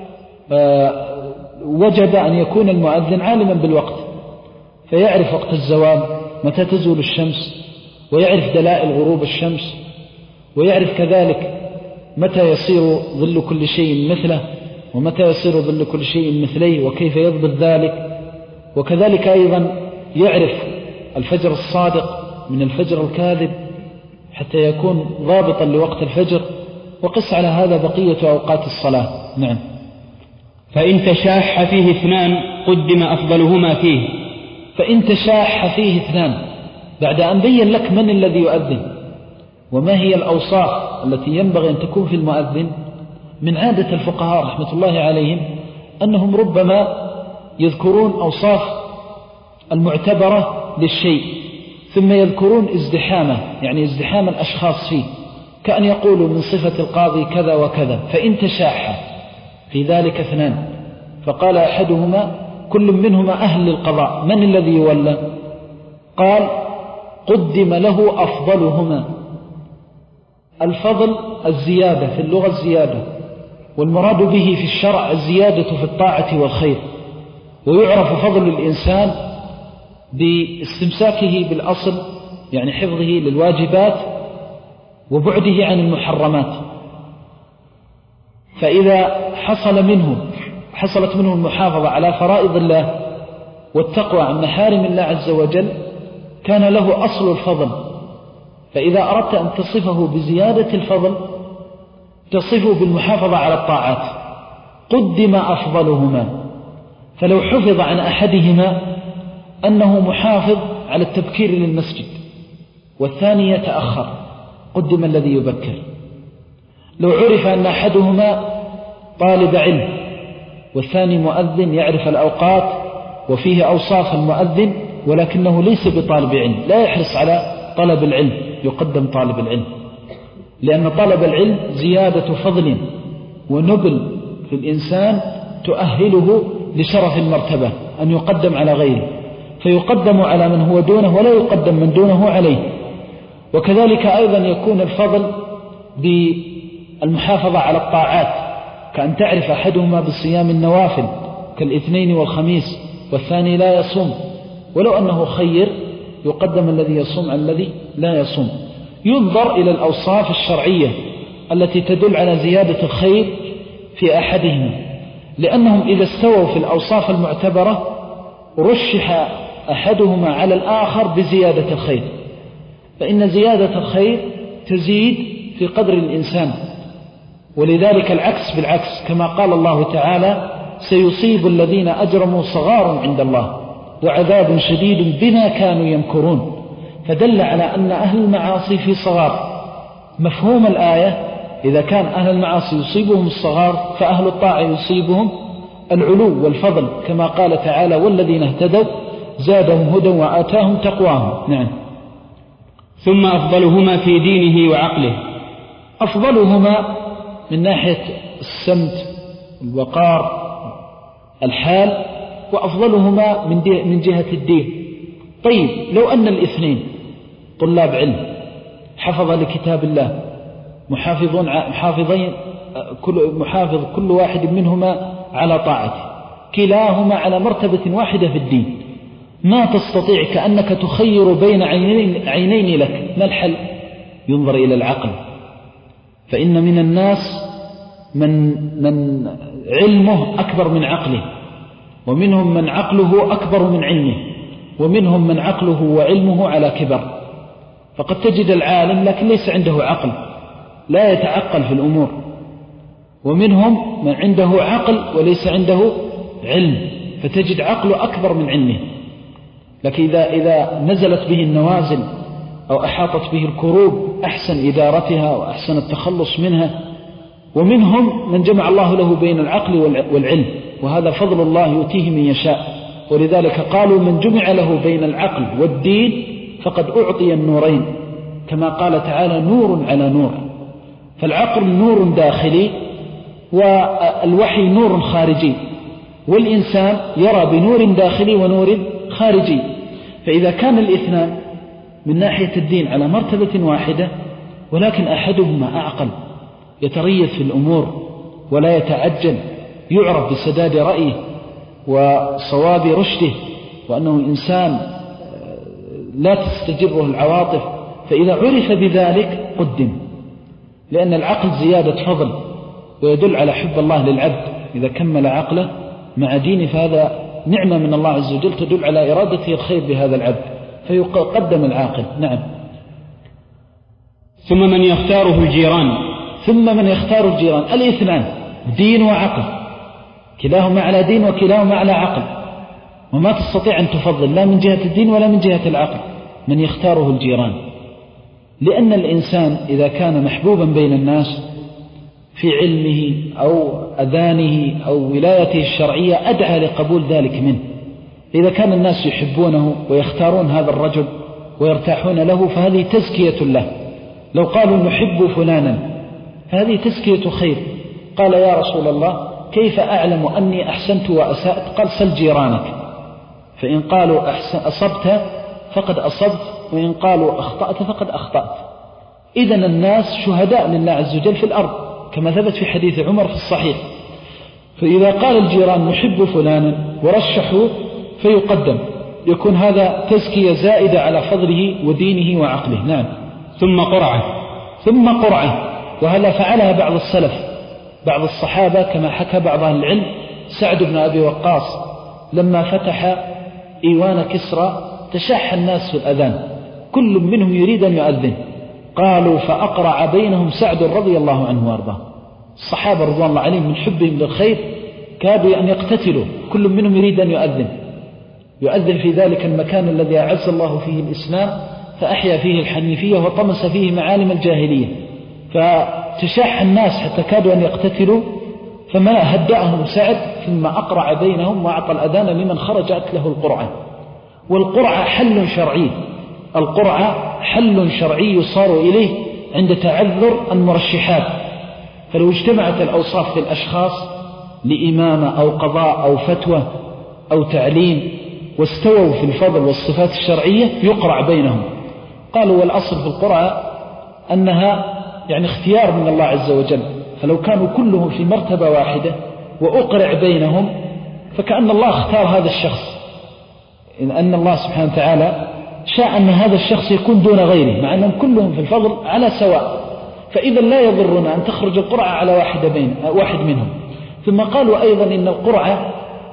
وجب أن يكون المؤذن عالما بالوقت، فيعرف وقت الزوال متى تزول الشمس، ويعرف دلائل غروب الشمس، ويعرف كذلك متى يصير ظل كل شيء مثله، ومتى يصير ظل كل شيء مثليه، وكيف يضبط ذلك. وكذلك أيضا يعرف الفجر الصادق من الفجر الكاذب حتى يكون ضابطا لوقت الفجر، وقس على هذا بقية أوقات الصلاة. نعم. فإن تشاح فيه اثنان قدم أفضلهما فيه. فإن تشاح فيه اثنان، بعد أن بين لك من الذي يؤذن وما هي الأوصاف التي ينبغي أن تكون في المؤذن، من عادة الفقهاء رحمة الله عليهم أنهم ربما يذكرون أوصاف المعتبرة للشيء، ثم يذكرون ازدحامه، يعني ازدحام الأشخاص فيه، كأن يقولوا من صفة القاضي كذا وكذا. فإن تشاح في ذلك اثنان، فقال أحدهما كل منهما أهل للقضاء، من الذي يولى؟ قال: قدم له أفضلهما. الفضل الزيادة في اللغة، الزيادة، والمراد به في الشرع الزيادة في الطاعة والخير. ويعرف فضل الإنسان باستمساكه بالأصل، يعني حفظه للواجبات وبعده عن المحرمات. فإذا حصل منه حصلت منه المحافظة على فرائض الله والتقوى عن محارم الله عز وجل، كان له أصل الفضل. فإذا أردت أن تصفه بزيادة الفضل تصفه بالمحافظة على الطاعات. قدم أفضلهما، فلو حفظ عن أحدهما أنه محافظ على التبكير للمسجد والثاني يتأخر، قدم الذي يبكر. لو عرف أن أحدهما طالب علم والثاني مؤذن يعرف الأوقات وفيه أوصاف المؤذن ولكنه ليس بطالب علم، لا يحرص على طلب العلم، يقدم طالب العلم، لأن طلب العلم زيادة فضل ونبل في الإنسان تؤهله لشرف المرتبة، أن يقدم على غيره، فيقدم على من هو دونه ولا يقدم من دونه عليه. وكذلك أيضا يكون الفضل بالمحافظة على الطاعات، كأن تعرف أحدهما بالصيام النوافل كالاثنين والخميس والثاني لا يصوم، ولو أنه خير يقدم الذي يصوم على الذي لا يصوم. ينظر إلى الأوصاف الشرعية التي تدل على زيادة الخير في أحدهما، لأنهم إذا استووا في الأوصاف المعتبرة رشح أحدهما على الآخر بزيادة الخير، فإن زيادة الخير تزيد في قدر الإنسان. ولذلك العكس بالعكس، كما قال الله تعالى: سيصيب الذين أجرموا صغار عند الله. وعذاب شديد بما كانوا يمكرون. فدل على أن أهل المعاصي في صغار. مفهوم الآية إذا كان أهل المعاصي يصيبهم الصغار فأهل الطاعة يصيبهم العلو والفضل، كما قال تعالى والذين اهتدوا زادهم هدى وآتاهم تقواهم. نعم. ثم أفضلهما في دينه وعقله. أفضلهما من ناحية السمت الوقار الحال، وأفضلهما من جهة الدين. طيب لو أن الاثنين طلاب علم حفظ لكتاب الله محافظون محافظين كل محافظ كل واحد منهما على طاعته، كلاهما على مرتبة واحدة في الدين، ما تستطيع كأنك تخير بين عينين, عينين لك، ما الحل؟ ينظر إلى العقل. فإن من الناس من, من علمه أكبر من عقله، ومنهم من عقله أكبر من علمه، ومنهم من عقله وعلمه على كبر. فقد تجد العالم لكن ليس عنده عقل، لا يتعقل في الأمور، ومنهم من عنده عقل وليس عنده علم، فتجد عقله أكبر من علمه، لكن إذا, إذا نزلت به النوازل أو أحاطت به الكروب أحسن إدارتها وأحسن التخلص منها. ومنهم من جمع الله له بين العقل والعلم، وهذا فضل الله يؤتيه من يشاء. ولذلك قالوا من جمع له بين العقل والدين فقد أعطي النورين، كما قال تعالى نور على نور. فالعقل نور داخلي والوحي نور خارجي، والإنسان يرى بنور داخلي ونور خارجي. فإذا كان الاثنان من ناحية الدين على مرتبة واحدة، ولكن أحدهما أعقل يتريث في الأمور ولا يتعجل، يعرف بسداد رأيه وصواب رشده، وأنه إنسان لا تستجره العواطف، فإذا عرف بذلك قدم، لأن العقل زيادة فضل ويدل على حب الله للعبد. إذا كمل عقله مع دينه فهذا نعمة من الله عز وجل تدل على إرادته الخير بهذا العبد، فيقدم العاقل. نعم. ثم من يختاره الجيران. ثم من يختار الجيران، الاثنان دين وعقل، كلاهما على دين وكلاهما على عقل، وما تستطيع أن تفضل لا من جهة الدين ولا من جهة العقل. من يختاره الجيران، لأن الإنسان إذا كان محبوبا بين الناس في علمه أو أذانه أو ولايته الشرعية أدعى لقبول ذلك منه. إذا كان الناس يحبونه ويختارون هذا الرجل ويرتاحون له فهذه تزكية له. لو قالوا نحب فلانا هذه تزكية خير. قال يا رسول الله كيف أعلم أني أحسنت وأسأت؟ قال سل جيرانك، فإن قالوا أحسن أصبت فقد أصبت، وإن قالوا أخطأت فقد أخطأت. إذن الناس شهداء لله عز وجل في الأرض، كما ثبت في حديث عمر في الصحيح. فإذا قال الجيران نحب فلانا ورشحوا فيقدم، يكون هذا تزكية زائدة على فضله ودينه وعقله. نعم. ثم قرعة. ثم قرعة، وهلا فعلها بعض السلف بعض الصحابة، كما حكى بعض أهل العلم سعد بن أبي وقاص لما فتح إيوان كسرى تشاح الناس في الأذان، كل منهم يريد أن يؤذن، قالوا فأقرع بينهم سعد رضي الله عنه وارضاه. الصحابة رضوان الله عليهم من حبهم للخير كادوا أن يقتتلوا، كل منهم يريد أن يؤذن يؤذن في ذلك المكان الذي أعز الله فيه الإسلام فأحيا فيه الحنيفية وطمس فيه معالم الجاهلية. فتشاح الناس حتى كادوا أن يقتتلوا، فما هدأهم سعد ثم أقرع بينهم وأعطى الأذان لمن خرجت له القرعة. والقرعة حل شرعي، القرعة حل شرعي يصار إليه عند تعذر المرشحات. فلو اجتمعت الأوصاف في الأشخاص لإمامة أو قضاء أو فتوى أو تعليم واستووا في الفضل والصفات الشرعية يقرع بينهم. قالوا والأصل في القرعة أنها يعني اختيار من الله عز وجل، فلو كانوا كلهم في مرتبة واحدة وأقرع بينهم فكأن الله اختار هذا الشخص، إن أن الله سبحانه وتعالى شاء أن هذا الشخص يكون دون غيره، مع أنهم كلهم في الفضل على سواء. فإذا لا يضرنا أن تخرج القرعة على واحد, بين واحد منهم. ثم قالوا أيضا إن القرعة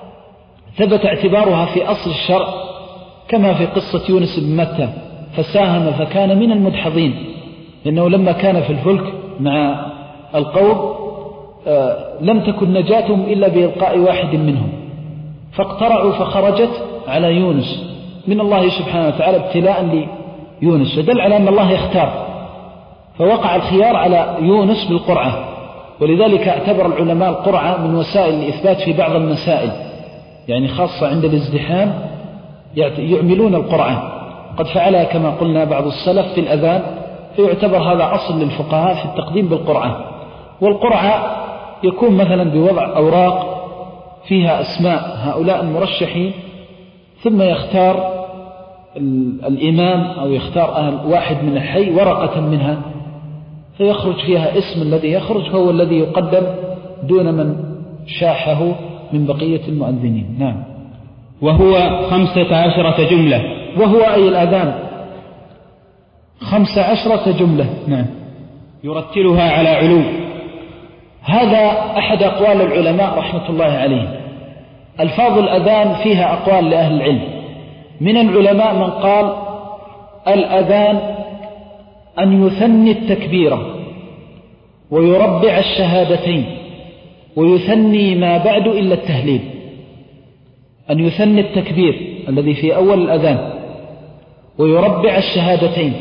ثبت اعتبارها في أصل الشرع كما في قصة يونس بن متى، فساهم فكان من المدحضين، لأنه لما كان في الفلك مع القوم لم تكن نجاتهم إلا بإلقاء واحد منهم، فاقترعوا فخرجت على يونس من الله سبحانه وتعالى ابتلاء ليونس، فدل على أن الله يختار، فوقع الخيار على يونس بالقرعة. ولذلك اعتبر العلماء القرعة من وسائل الإثبات في بعض المسائل، يعني خاصة عند الازدحام يعملون القرعة، قد فعلها كما قلنا بعض السلف في الأذان، فيعتبر هذا أصل للفقهاء في التقديم بالقرعة. والقرعة يكون مثلا بوضع أوراق فيها أسماء هؤلاء المرشحين، ثم يختار الإمام أو يختار أهل واحد من الحي ورقة منها، فيخرج فيها اسم الذي يخرج فهو الذي يقدم دون من شاحه من بقية المؤذنين. نعم. وهو خمسة عشرة جملة. وهو أي الأذان خمسة عشرة جملة. نعم. يرتلها على علو. هذا أحد أقوال العلماء رحمة الله عليهم. ألفاظ الأذان فيها أقوال لأهل العلم، من العلماء من قال الأذان أن يثني التكبير ويربع الشهادتين ويثني ما بعد إلا التهليل. أن يثني التكبير الذي في أول الأذان ويربع الشهادتين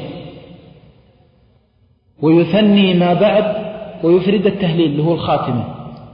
ويثني ما بعد ويفرد التهليل اللي هو الخاتمة.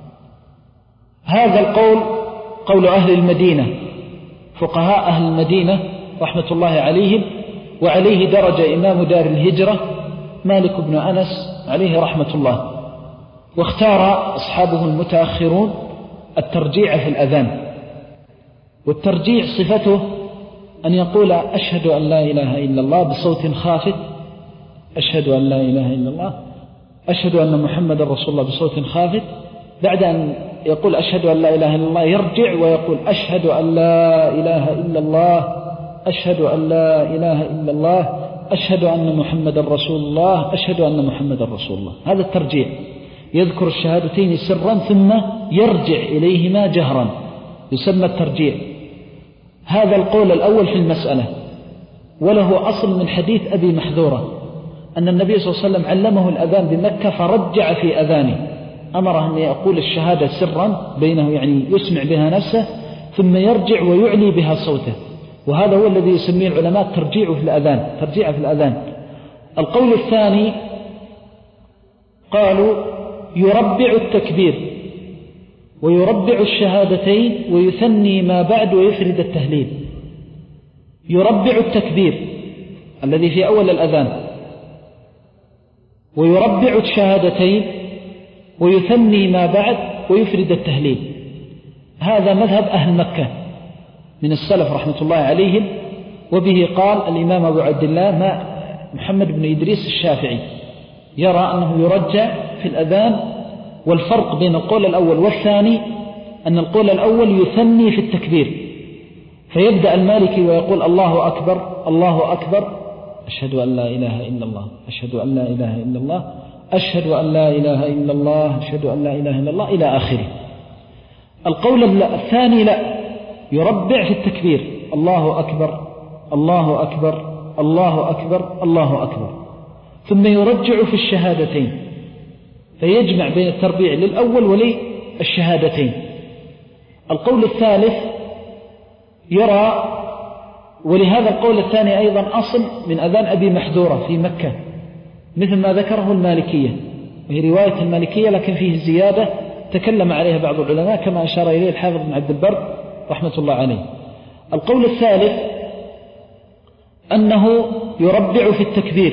هذا القول قول أهل المدينة، فقهاء أهل المدينة رحمة الله عليهم، وعليه درج إمام دار الهجرة مالك بن أنس عليه رحمة الله. واختار أصحابه المتأخرون الترجيع في الأذان، والترجيع صفته أن يقول أشهد أن لا إله إلا الله بصوت خافت، أشهد أن لا إله إلا الله، أشهد أن محمد رسول الله بصوت خافت. بعد أن يقول أشهد أن لا إله إلا الله يرجع ويقول أشهد أن لا إله إلا الله، أشهد أن لا إله إلا الله، أشهد أن محمد رسول الله، أشهد أن محمد رسول الله. هذا الترجيع، يذكر الشهادتين سرا ثم يرجع إليهما جهرا، يسمى الترجيع. هذا القول الأول في المسألة، وله أصل من حديث أبي محذورة أن النبي صلى الله عليه وسلم علمه الأذان بمكة فرجع في أذانه، أمره أن يقول الشهادة سرا بينه، يعني يسمع بها نفسه، ثم يرجع ويعلي بها صوته. وهذا هو الذي يسميه العلماء ترجيع في الأذان، ترجيع في الأذان. القول الثاني قالوا يربع التكبير ويربع الشهادتين ويثني ما بعد ويفرد التهليل. يربع التكبير الذي في أول الأذان ويربع الشهادتين ويثني ما بعد ويفرد التهليل. هذا مذهب أهل مكة من السلف رحمة الله عليهم، وبه قال الإمام أبو عبد الله ما محمد بن إدريس الشافعي، يرى أنه يرجع في الأذان. والفرق بين القول الأول والثاني أن القول الأول يثني في التكبير، فيبدأ المالكي ويقول الله أكبر الله أكبر، أشهد أن لا إله إلا الله، أشهد أن لا إله إلا الله، أشهد أن لا إله إلا الله، أشهد أن لا إله إلا الله إلى آخره. القول الثاني لا، يربع في التكبير، الله أكبر الله أكبر الله أكبر الله أكبر، ثم يرجع في الشهادتين، فيجمع بين التربيع للأول وللشهادتين. القول الثالث يرى، ولهذا القول الثاني أيضا أصل من أذان أبي محذورة في مكة مثل ما ذكره المالكية، وهي رواية المالكية لكن فيه زيادة تكلم عليها بعض العلماء كما أشار إليه الحافظ بن عبد البر رحمة الله عليه. القول الثالث أنه يربع في التكبير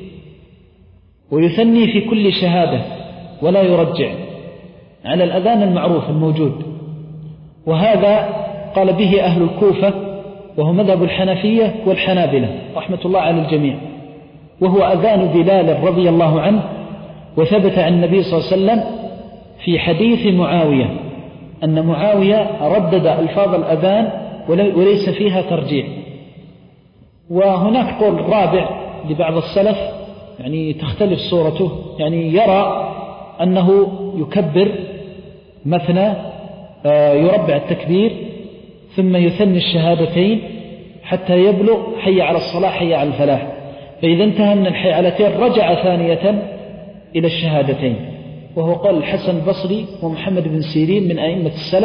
ويثني في كل شهادة ولا يرجع على الأذان المعروف الموجود، وهذا قال به أهل الكوفة وهو مذهب الحنفية والحنابلة رحمة الله على الجميع، وهو أذان بلال رضي الله عنه. وثبت عن النبي صلى الله عليه وسلم في حديث معاوية أن معاوية ردد ألفاظ الأذان وليس فيها ترجيع. وهناك قول رابع لبعض السلف يعني تختلف صورته، يعني يرى أنه يكبر مثنى يربع التكبير ثم يثني الشهادتين حتى يبلغ حي على الصلاة حي على الفلاح، فإذا انتهى من الحيعلتين رجع ثانية إلى الشهادتين، وهو قول الحسن البصري ومحمد بن سيرين من أئمة السلف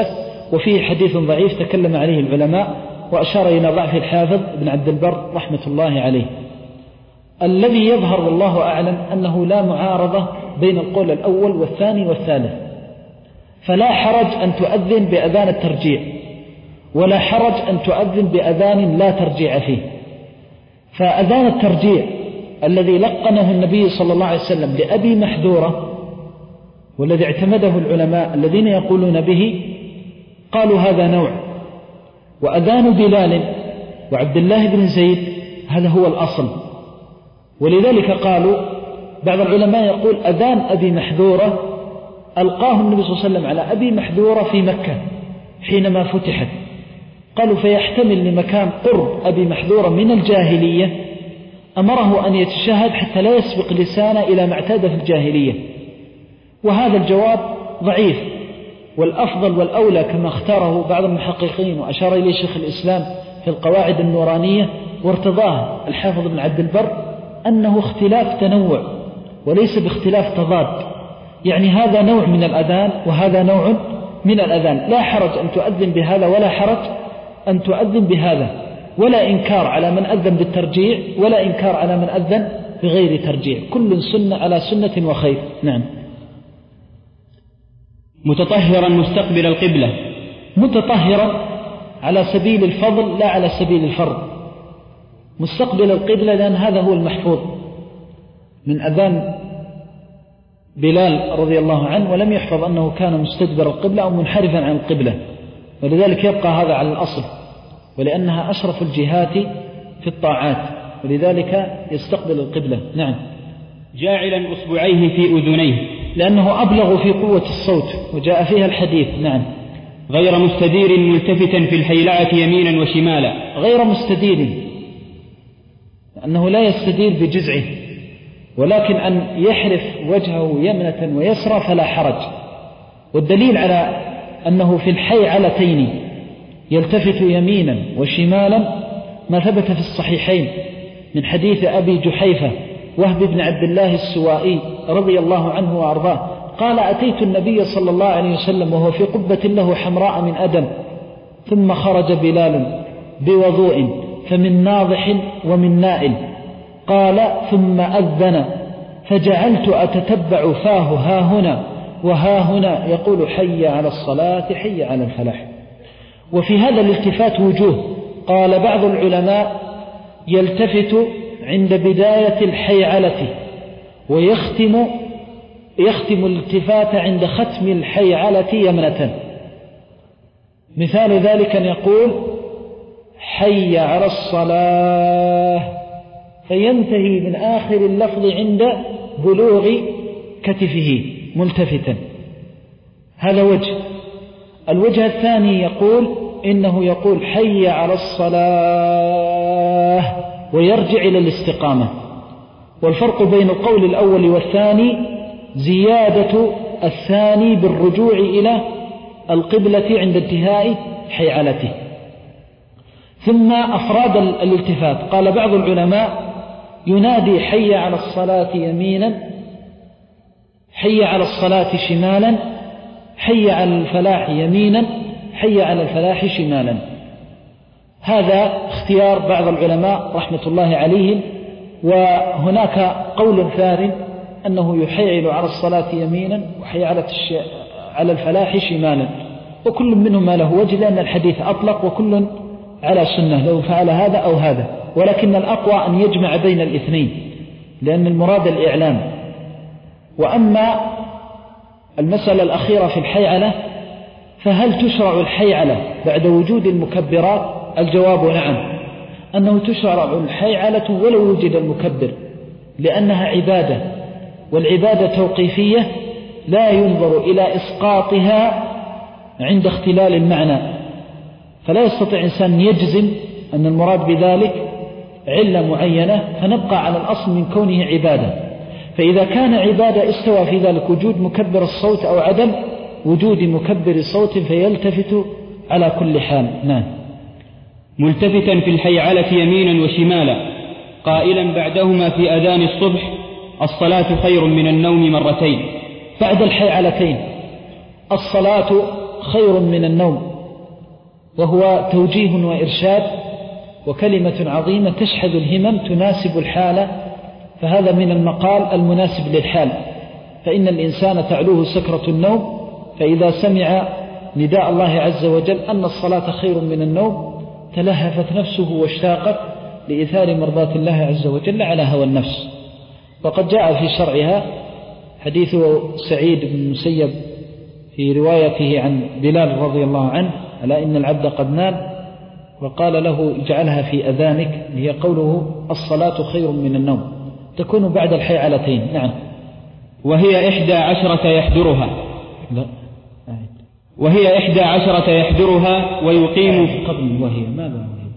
وفيه حديث ضعيف تكلم عليه العلماء وأشار إلى ضعف الحافظ ابن عبد البر رحمة الله عليه. الذي يظهر والله أعلم أنه لا معارضة بين القول الأول والثاني والثالث، فلا حرج أن تؤذن بأذان الترجيع ولا حرج أن تؤذن بأذان لا ترجيع فيه. فأذان الترجيع الذي لقنه النبي صلى الله عليه وسلم لأبي محذورة والذي اعتمده العلماء الذين يقولون به قالوا هذا نوع، وأذان بلال وعبد الله بن زيد هذا هو الأصل. ولذلك قالوا بعض العلماء يقول أذان أبي محذورة ألقاه النبي صلى الله عليه وسلم على أبي محذورة في مكة حينما فتحت، قالوا فيحتمل لمكان قرب أبي محذورة من الجاهلية أمره أن يتشهد حتى لا يسبق لسانه إلى ما اعتاد في الجاهلية. وهذا الجواب ضعيف، والأفضل والأولى كما اختاره بعض المحققين وأشار إليه شيخ الإسلام في القواعد النورانية وارتضاه الحافظ بن عبد البر أنه اختلاف تنوع وليس باختلاف تضاد، يعني هذا نوع من الأذان وهذا نوع من الأذان، لا حرج أن تؤذن بهذا ولا حرج أن تؤذن بهذا، ولا إنكار على من أذن بالترجيع ولا إنكار على من أذن بغير ترجيع، كل سنة على سنة وخير. نعم. متطهرا مستقبل القبلة، متطهرا على سبيل الفضل لا على سبيل الفرض، مستقبل القبلة لأن هذا هو المحفوظ من أذان بلال رضي الله عنه، ولم يحفظ أنه كان مستدبر القبلة أو منحرفا عن القبلة، ولذلك يبقى هذا على الأصل، ولأنها أشرف الجهات في الطاعات، ولذلك يستقبل القبلة. نعم. جاعلا أصبعيه في أذنيه، لأنه أبلغ في قوة الصوت وجاء فيها الحديث. نعم. غير مستدير ملتفتا في الحيلعة يمينا وشمالا، غير مستدير لأنه لا يستدير بجزعه، ولكن أن يحرف وجهه يمنة ويسرى فلا حرج. والدليل على أنه في الحيعلتين يلتفت يمينا وشمالا ما ثبت في الصحيحين من حديث أبي جحيفة وهب بن عبد الله السوائي رضي الله عنه وأرضاه قال أتيت النبي صلى الله عليه وسلم وهو في قبة له حمراء من أدم، ثم خرج بلال بوضوء فمن ناضح ومن نائل، قال ثم أذن فجعلت أتتبع فاه ها هنا وها هنا يقول حي على الصلاة حي على الفلاح. وفي هذا الالتفات وجوه، قال بعض العلماء يلتفت عند بداية الحيعلة ويختم يختم الالتفات عند ختم الحيعلة يمنة، مثال ذلك أن يقول حي على الصلاة فينتهي من آخر اللفظ عند بلوغ كتفه ملتفتا، هذا وجه. الوجه الثاني يقول إنه يقول حي على الصلاة ويرجع إلى الاستقامة. والفرق بين القول الأول والثاني زيادة الثاني بالرجوع إلى القبلة عند انتهاء حيعلته. ثم أفراد الالتفات، قال بعض العلماء ينادي حي على الصلاة يمينا، حي على الصلاة شمالا، حي على الفلاح يمينا، حي على الفلاح شمالا. هذا اختيار بعض العلماء رحمة الله عليهم. وهناك قول ثاني أنه يحيل على الصلاة يمينا وحي على على الفلاح شمالا، وكل منهما له وجه لأن الحديث أطلق وكل على سنة لو فعل هذا أو هذا، ولكن الأقوى أن يجمع بين الاثنين لأن المراد الإعلام. وأما المسألة الأخيرة في الحيعلة فهل تشرع الحيعلة بعد وجود المكبرات؟ الجواب نعم، أنه تشرع الحيعلة ولو وجد المكبر، لأنها عبادة، والعبادة توقيفية لا ينظر إلى إسقاطها عند اختلال المعنى، فلا يستطيع إنسان يجزم أن المراد بذلك علة معينة، فنبقى على الأصل من كونه عبادة. فإذا كان عبادة استوى في ذلك وجود مكبر الصوت أو عدم وجود مكبر صوت فيلتفت على كل حال. نعم. ملتفتا في الحيعلة يمينا وشمالا قائلا بعدهما في أذان الصبح الصلاة خير من النوم مرتين. بعد الحيعلتين الصلاة خير من النوم وهو توجيه وإرشاد وكلمة عظيمة تشحذ الهمم تناسب الحالة، فهذا من المقال المناسب للحال. فإن الإنسان تعلوه سكرة النوم، فإذا سمع نداء الله عز وجل أن الصلاة خير من النوم تلهفت نفسه واشتاقت لإثار مرضات الله عز وجل على هوى النفس. وقد جاء في شرعها حديث سعيد بن المسيب في روايته عن بلال رضي الله عنه: ألا إن العبد قد نام، وقال له: اجعلها في أذانك، هي قوله: الصلاة خير من النوم، تكون بعد الحيعلتين. نعم. وهي إحدى عشرة يحضرها لا وهي إحدى عشرة يحضرها ويقيم قبل وهي ماذا وهي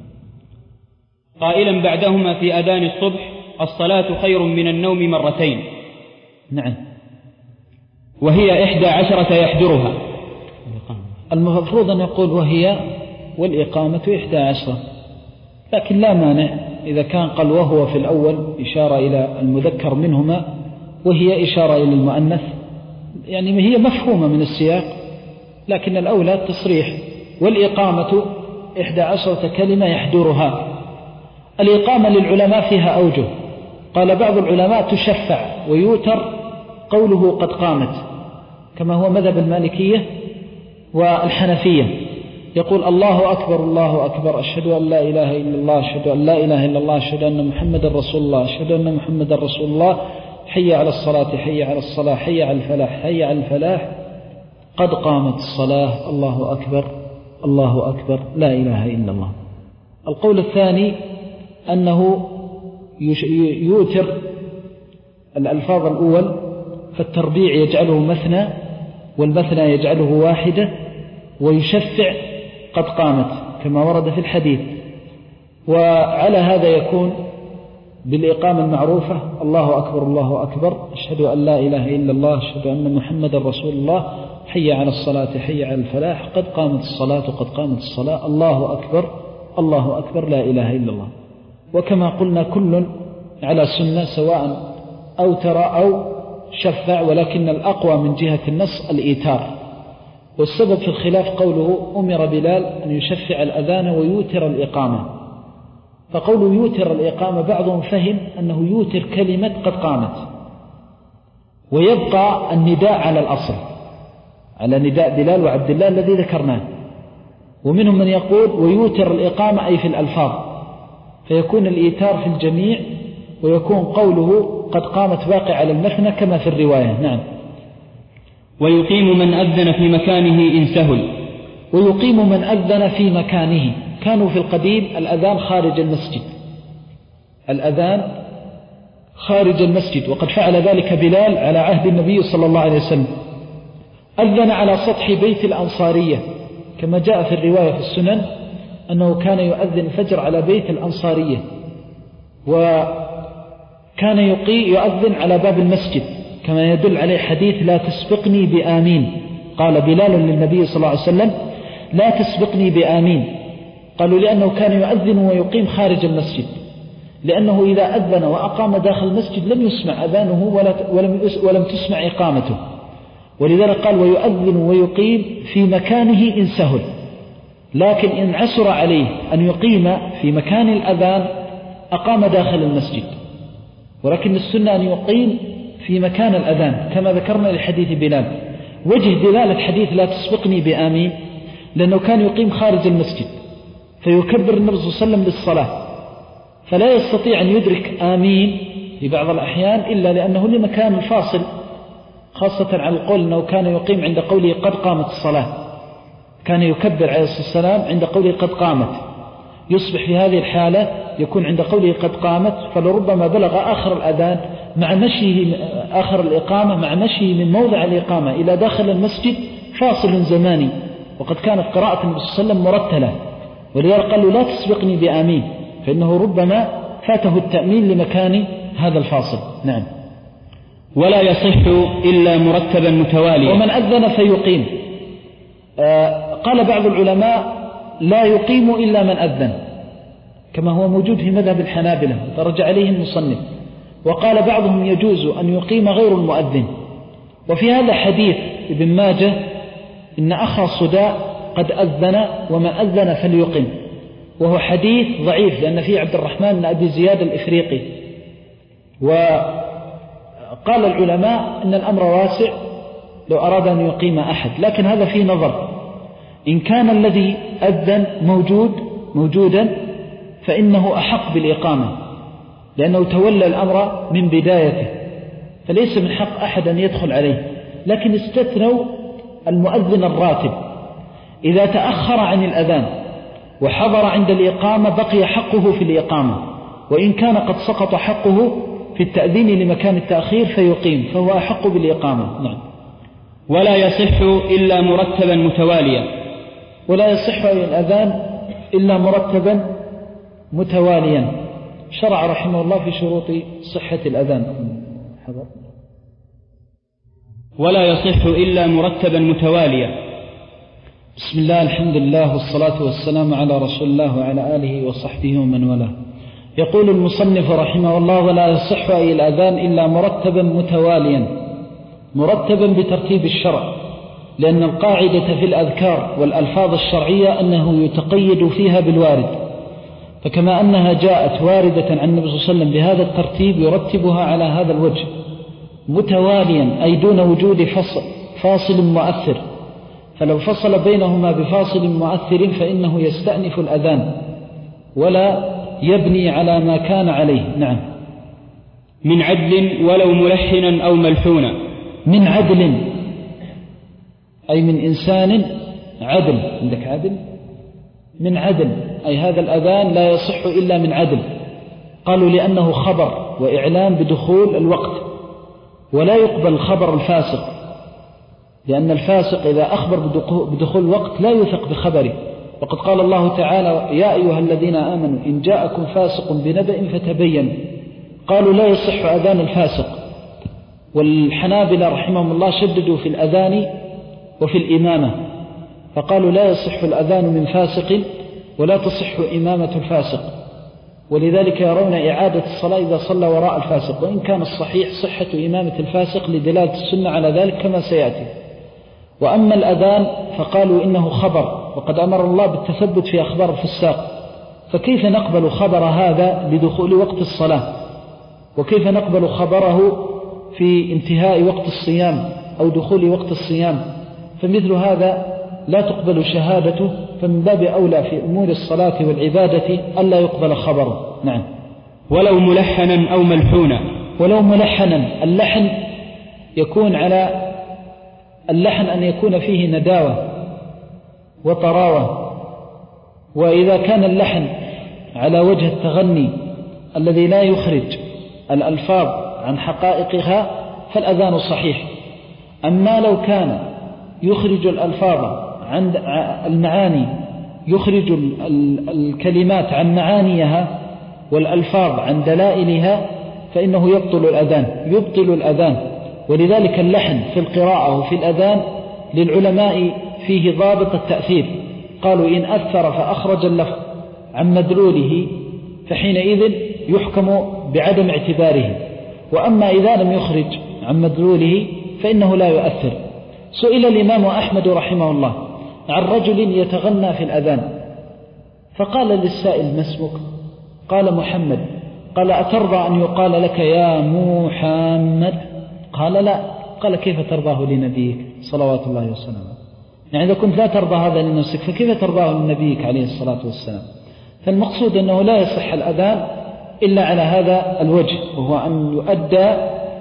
قائلا بعدهما في أذان الصبح: الصلاة خير من النوم مرتين. نعم. وهي إحدى عشرة يحضرها، المفروض أن يقول وهي والإقامة إحدى عشرة، لكن لا مانع إذا كان قال وهو في الأول إشارة إلى المذكر منهما وهي إشارة إلى المؤنث، يعني هي مفهومة من السياق، لكن الأولى التصريح. والإقامة إحدى عشرة كلمة يحضرها. الإقامة للعلماء فيها أوجه. قال بعض العلماء تشفع ويوتر قوله قد قامت، كما هو مذهب المالكية والحنفية، يقول: الله أكبر الله أكبر، أشهد أن لا إله إلا الله، أشهد أن لا إله إلا الله، أشهد أن محمد رسول الله، أشهد أن محمد رسول الله، حي على الصلاة، حي على الصلاة، حي على الفلاح، حي على الفلاح، قد قامت الصلاة، الله أكبر الله أكبر، لا إله إلا الله. القول الثاني أنه يوتر الألفاظ الأول، فالتربيع يجعله مثنى والمثنى يجعله واحدة، ويشفع قد قامت كما ورد في الحديث. وعلى هذا يكون بالإقامة المعروفة: الله أكبر الله أكبر، أشهد أن لا إله إلا الله، أشهد أن محمد رسول الله، حي على الصلاة، حي على الفلاح، قد قامت الصلاة قد قامت الصلاة، الله أكبر الله أكبر، لا إله إلا الله. وكما قلنا كل على سنة، سواء أوتر أو شفع، ولكن الأقوى من جهة النص الإيتار. والسبب في الخلاف قوله: أمر بلال أن يشفع الأذان ويوتر الإقامة. فقوله يوتر الإقامة بعضهم فهم أنه يوتر كلمة قد قامت، ويبقى النداء على الأصل، على نداء بلال وعبد الله الذي ذكرناه. ومنهم من يقول ويوتر الإقامة أي في الألفاظ، فيكون الإيتار في الجميع، ويكون قوله قد قامت باقي على المثنى كما في الرواية. نعم. ويقيم من أذن في مكانه إن سهل. ويقيم من أذن في مكانه. كانوا في القديم الأذان خارج المسجد، الأذان خارج المسجد، وقد فعل ذلك بلال على عهد النبي صلى الله عليه وسلم. أذن على سطح بيت الأنصارية، كما جاء في الرواية في السنن أنه كان يؤذن الفجر على بيت الأنصارية، وكان يؤذن على باب المسجد، كما يدل عليه حديث: لا تسبقني بآمين. قال بلال للنبي صلى الله عليه وسلم: لا تسبقني بآمين. قالوا: لأنه كان يؤذن ويقيم خارج المسجد، لأنه إذا أذن وأقام داخل المسجد لم يسمع أذانه ولم تسمع إقامته، ولذلك قال: ويؤذن ويقيم في مكانه إن سهل. لكن إن عسر عليه أن يقيم في مكان الأذان أقام داخل المسجد، ولكن السنة أن يقيم في مكان الأذان كما ذكرنا لحديث بلال. وجه دلالة حديث لا تسبقني بآمين لأنه كان يقيم خارج المسجد، فيكبر النبي صلى الله عليه وسلم للصلاة، فلا يستطيع أن يدرك آمين في بعض الأحيان إلا لأنه لمكان الفاصل، خاصة على القول أنه كان يقيم عند قوله قد قامت الصلاة، كان يكبر عليه الصلاة والسلام عند قوله قد قامت، يصبح في هذه الحالة يكون عند قوله قد قامت، فلربما بلغ آخر الأذان مع مشيه آخر الإقامة مع مشيه من موضع الإقامة إلى داخل المسجد فاصل زماني، وقد كانت قراءة النبي صلى الله عليه وسلم مرتلة، ولذلك قالوا لا تسبقني بآمين، فإنه ربما فاته التأمين لمكان هذا الفاصل. نعم. ولا يصح إلا مرتبا متواليا. ومن أذن فيقيم. آه قال بعض العلماء لا يقيم إلا من أذن، كما هو موجود في مذهب الحنابلة درج عليه المصنف. وقال بعضهم يجوز أن يقيم غير المؤذن. وفي هذا حديث ابن ماجه إن أخا صداء قد أذن وما أذن فليقم، وهو حديث ضعيف لأن فيه عبد الرحمن بن أبي زياد الإفريقي. وقال العلماء إن الأمر واسع لو أراد أن يقيم أحد، لكن هذا فيه نظر. إن كان الذي أذن موجود موجودا فإنه أحق بالإقامة، لأنه تولى الأمر من بدايته، فليس من حق أحد أن يدخل عليه. لكن استثنوا المؤذن الراتب، إذا تأخر عن الأذان وحضر عند الإقامة بقي حقه في الإقامة، وإن كان قد سقط حقه في التأذين لمكان التأخير فيقيم، فهو أحق بالإقامة. نعم. ولا يصح إلا مرتبا متواليا. ولا يصح الأذان إلا مرتبا متواليا. شرع رحمه الله في شروط صحة الأذان. حضر. ولا يصح إلا مرتبا متواليا. بسم الله، الحمد لله، والصلاة والسلام على رسول الله وعلى آله وصحبه ومن والاه. يقول المصنف رحمه الله: ولا يصح أي الأذان إلا مرتبا متواليا، مرتبا بترتيب الشرع، لأن القاعدة في الأذكار والألفاظ الشرعية أنه يتقيد فيها بالوارد، فكما أنها جاءت واردة عن النبي صلى الله عليه وسلم بهذا الترتيب يرتبها على هذا الوجه متواليا، أي دون وجود فصل فاصل مؤثر، فلو فصل بينهما بفاصل مؤثر فإنه يستأنف الأذان ولا يبني على ما كان عليه. نعم. من عدل ولو ملحنا أو ملحونا. من عدل أي من إنسان عدل. عندك عدل؟ من عدل، أي هذا الأذان لا يصح إلا من عدل. قالوا لأنه خبر وإعلام بدخول الوقت، ولا يقبل خبر الفاسق، لأن الفاسق إذا أخبر بدخول الوقت لا يثق بخبره. وقد قال الله تعالى: يا أيها الذين آمنوا إن جاءكم فاسق بنبأ فتبين. قالوا لا يصح أذان الفاسق. والحنابلة رحمهم الله شددوا في الأذان وفي الإمامة، فقالوا لا يصح الأذان من فاسق ولا تصح إمامة الفاسق، ولذلك يرون إعادة الصلاة إذا صلى وراء الفاسق، وإن كان الصحيح صحة إمامة الفاسق لدلالة السنة على ذلك كما سيأتي. وأما الأذان فقالوا إنه خبر، وقد أمر الله بالتثبت في أخبار الفساق، فكيف نقبل خبر هذا لدخول وقت الصلاة؟ وكيف نقبل خبره في انتهاء وقت الصيام أو دخول وقت الصيام؟ فمثل هذا لا تقبل شهادته، فمن باب أولى في أمور الصلاة والعبادة ألا يقبل خبره. نعم. ولو ملحنا أو ملحونا. ولو ملحنا، اللحن يكون على اللحن أن يكون فيه نداوة وطراوة، وإذا كان اللحن على وجه التغني الذي لا يخرج الألفاظ عن حقائقها فالأذان صحيح. أما لو كان يخرج الألفاظ عن المعاني، يخرج الكلمات عن معانيها والألفاظ عن دلائلها، فإنه يبطل الأذان يبطل الأذان ولذلك اللحن في القراءة وفي الأذان للعلماء فيه ضابط التأثير. قالوا إن أثر فأخرج اللفظ عن مدلوله فحينئذ يحكم بعدم اعتباره، وأما إذا لم يخرج عن مدلوله فإنه لا يؤثر. سئل الإمام أحمد رحمه الله عن رجل يتغنى في الأذان، فقال للسائل: ما اسمك؟ قال: محمد. قال: أترضى أن يقال لك يا محمد؟ قال: لا. قال: كيف ترضاه لنبيك صلوات الله وسلامه؟ يعني إذا كنت لا ترضى هذا لنفسك فكيف ترضاه لنبيك عليه الصلاة والسلام؟ فالمقصود أنه لا يصح الأذان إلا على هذا الوجه، وهو أن يؤدى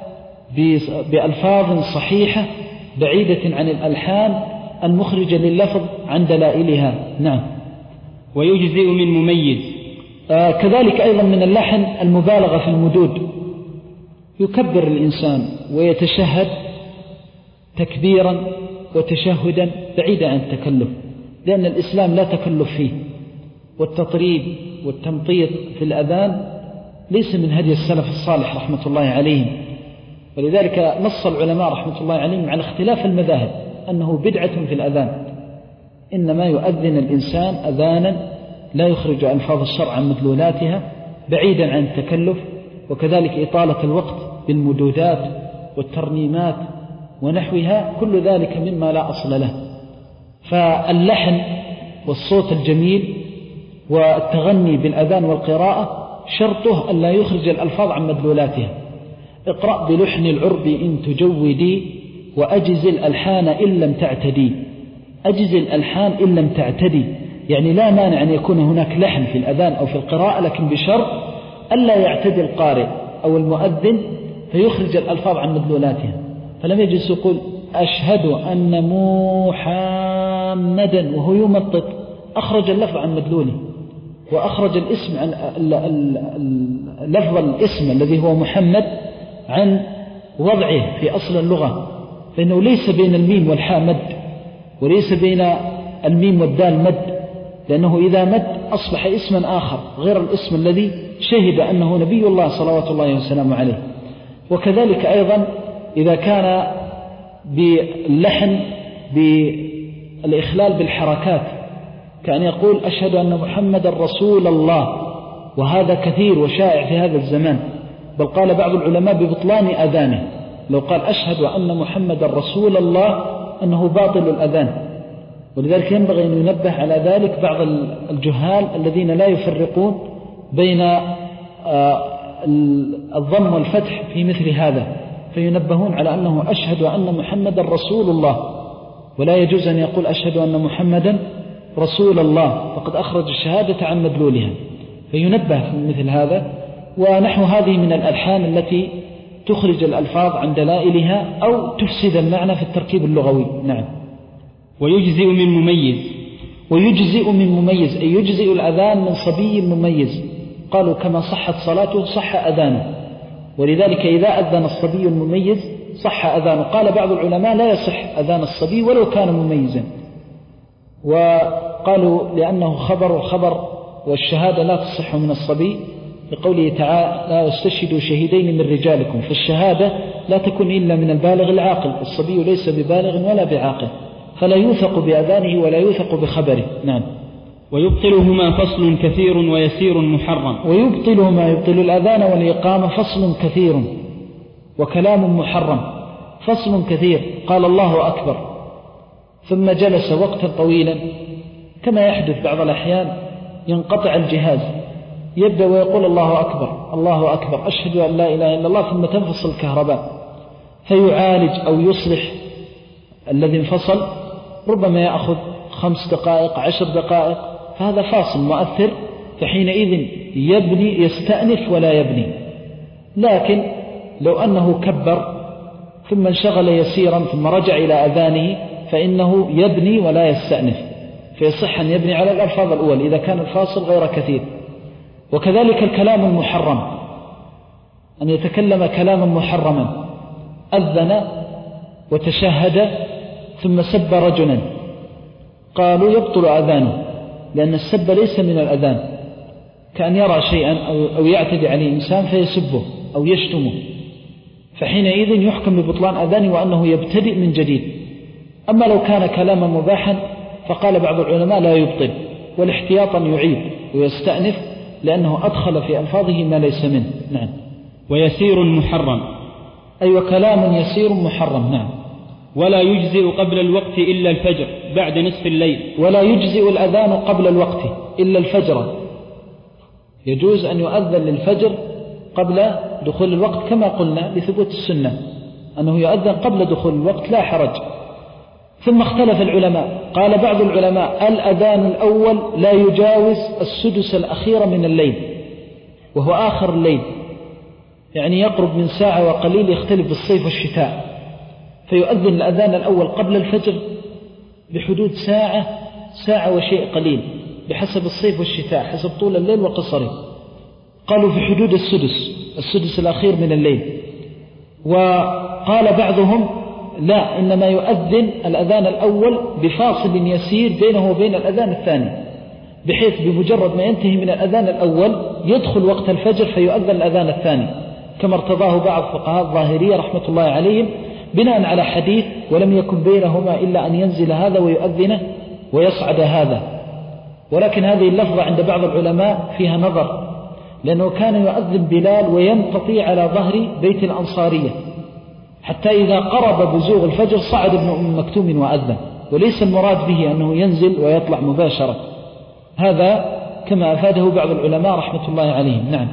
بألفاظ صحيحة بعيدة عن الألحان المخرجة لللفظ عن دلائلها. نعم. ويجزئ من مميز. آه كذلك أيضا من اللحن المبالغة في المدود، يكبر الإنسان ويتشهد تكبيرا وتشهدا بعيدا عن التكلف، لأن الإسلام لا تكلف فيه، والتطريب والتمطيط في الأذان ليس من هدي السلف الصالح رحمة الله عليهم. ولذلك نص العلماء رحمة الله عليهم على اختلاف المذاهب أنه بدعة في الأذان، إنما يؤذن الإنسان أذانا لا يخرج ألفاظ الشرع عن مدلولاتها بعيدا عن التكلف، وكذلك إطالة الوقت بالمدودات والترنيمات ونحوها، كل ذلك مما لا أصل له. فاللحن والصوت الجميل والتغني بالأذان والقراءة شرطه أن لا يخرج الألفاظ عن مدلولاتها. اقرأ بلحن العرب إن تجودي وأجز الألحان إن لم تعتدي. أجز الألحان إن لم تعتدي يعني لا مانع أن يكون هناك لحن في الأذان أو في القراءة، لكن بشرط ألا يعتدي القارئ أو المؤذن فيخرج الألفاظ عن مدلولاتها. فلم يجلس يقول أشهد أن محمدا وهو يمطط، أخرج اللفظ عن مدلوله وأخرج الاسم عن لفظ الاسم الذي هو محمد عن وضعه في أصل اللغة، فإنه ليس بين الميم والحاء مد وليس بين الميم والدال مد، لأنه إذا مد أصبح اسما آخر غير الاسم الذي شهد أنه نبي الله صلوات الله وسلامه عليه. وكذلك أيضا إذا كان باللحن بالإخلال بالحركات كأن يقول أشهد أن محمد رسول الله، وهذا كثير وشائع في هذا الزمان، بل قال بعض العلماء ببطلان أذانه لو قال أشهد أن محمد رسول الله أنه باطل الأذان. ولذلك ينبغي أن ينبه على ذلك بعض الجهال الذين لا يفرقون بين الضم والفتح في مثل هذا، فينبهون على أنه أشهد أن محمد رسول الله، ولا يجوز أن يقول أشهد أن محمدا رسول الله فقد أخرج الشهادة عن مدلولها، فينبه في مثل هذا. ونحو هذه من الألحان التي تخرج الألفاظ عن دلائلها أو تفسد المعنى في التركيب اللغوي. نعم. ويجزئ من مميز. ويجزئ من مميز أي يجزئ الأذان من صبي مميز، قالوا كما صحت صلاته صح أذانه، ولذلك إذا أذن الصبي المميز صح أذانه. قال بعض العلماء لا يصح أذان الصبي ولو كان مميزا، وقالوا لأنه خبر وخبر والشهادة لا تصح من الصبي، لقوله تعالى لا استشهدوا شهيدين من رجالكم، فالشهادة لا تكون إلا من البالغ العاقل، الصبي ليس ببالغ ولا بعاقل، فلا يوثق بأذانه ولا يوثق بخبره. نعم. ويبطلهما فصل كثير ويسير محرم. ويبطلهما يبطل الأذان والإقامة فصل كثير وكلام محرم. فصل كثير قال الله أكبر ثم جلس وقتا طويلا، كما يحدث بعض الأحيان ينقطع الجهاز، يبدأ ويقول الله أكبر الله أكبر أشهد أن لا إله إلا الله، ثم تنفصل الكهرباء فيعالج أو يصلح الذي انفصل، ربما يأخذ خمس دقائق عشر دقائق، فهذا فاصل مؤثر، فحينئذ يبني يستأنف ولا يبني. لكن لو أنه كبر ثم انشغل يسيرا ثم رجع إلى أذانه فإنه يبني ولا يستأنف، فيصح أن يبني على الألفاظ الأول إذا كان الفاصل غير كثير. وكذلك الكلام المحرم، أن يتكلم كلاما محرما، أذن وتشهد ثم سب رجلا، قالوا يبطل أذانه، لأن السب ليس من الأذان، كأن يرى شيئا أو يعتدي عليه إنسان فيسبه أو يشتمه، فحينئذ يحكم ببطلان أذانه وأنه يبتدئ من جديد. أما لو كان كلاما مباحا فقال بعض العلماء لا يبطل، والاحتياطا يعيد ويستأنف، لأنه أدخل في ألفاظه ما ليس منه. نعم. ويسير محرم. أي أيوة وكلام يسير محرم. نعم. ولا يجزئ قبل الوقت إلا الفجر بعد نصف الليل. ولا يجزئ الأذان قبل الوقت إلا الفجر، يجوز أن يؤذن للفجر قبل دخول الوقت كما قلنا لثبوت السنة أنه يؤذن قبل دخول الوقت لا حرج. ثم اختلف العلماء، قال بعض العلماء الأذان الأول لا يجاوز السدس الأخير من الليل، وهو آخر الليل، يعني يقرب من ساعة وقليل، يختلف بالصيف والشتاء، فيؤذن الأذان الأول قبل الفجر بحدود ساعة ساعة وشيء قليل بحسب الصيف والشتاء، حسب طول الليل وقصره. قالوا في حدود السدس السدس الأخير من الليل. وقال بعضهم لا، إنما يؤذن الأذان الأول بفاصل يسير بينه وبين الأذان الثاني، بحيث بمجرد ما ينتهي من الأذان الأول يدخل وقت الفجر فيؤذن الأذان الثاني، كما ارتضاه بعض فقهاء الظاهرية رحمة الله عليهم بناء على حديث ولم يكن بينهما إلا أن ينزل هذا ويؤذنه ويصعد هذا. ولكن هذه اللفظة عند بعض العلماء فيها نظر، لأنه كان يؤذن بلال وينتطي على ظهر بيت الأنصارية، حتى إذا قرب بزوغ الفجر صعد ابن أم مكتوم وأذن، وليس المراد به أنه ينزل ويطلع مباشرة، هذا كما أفاده بعض العلماء رحمة الله عليهم. نعم.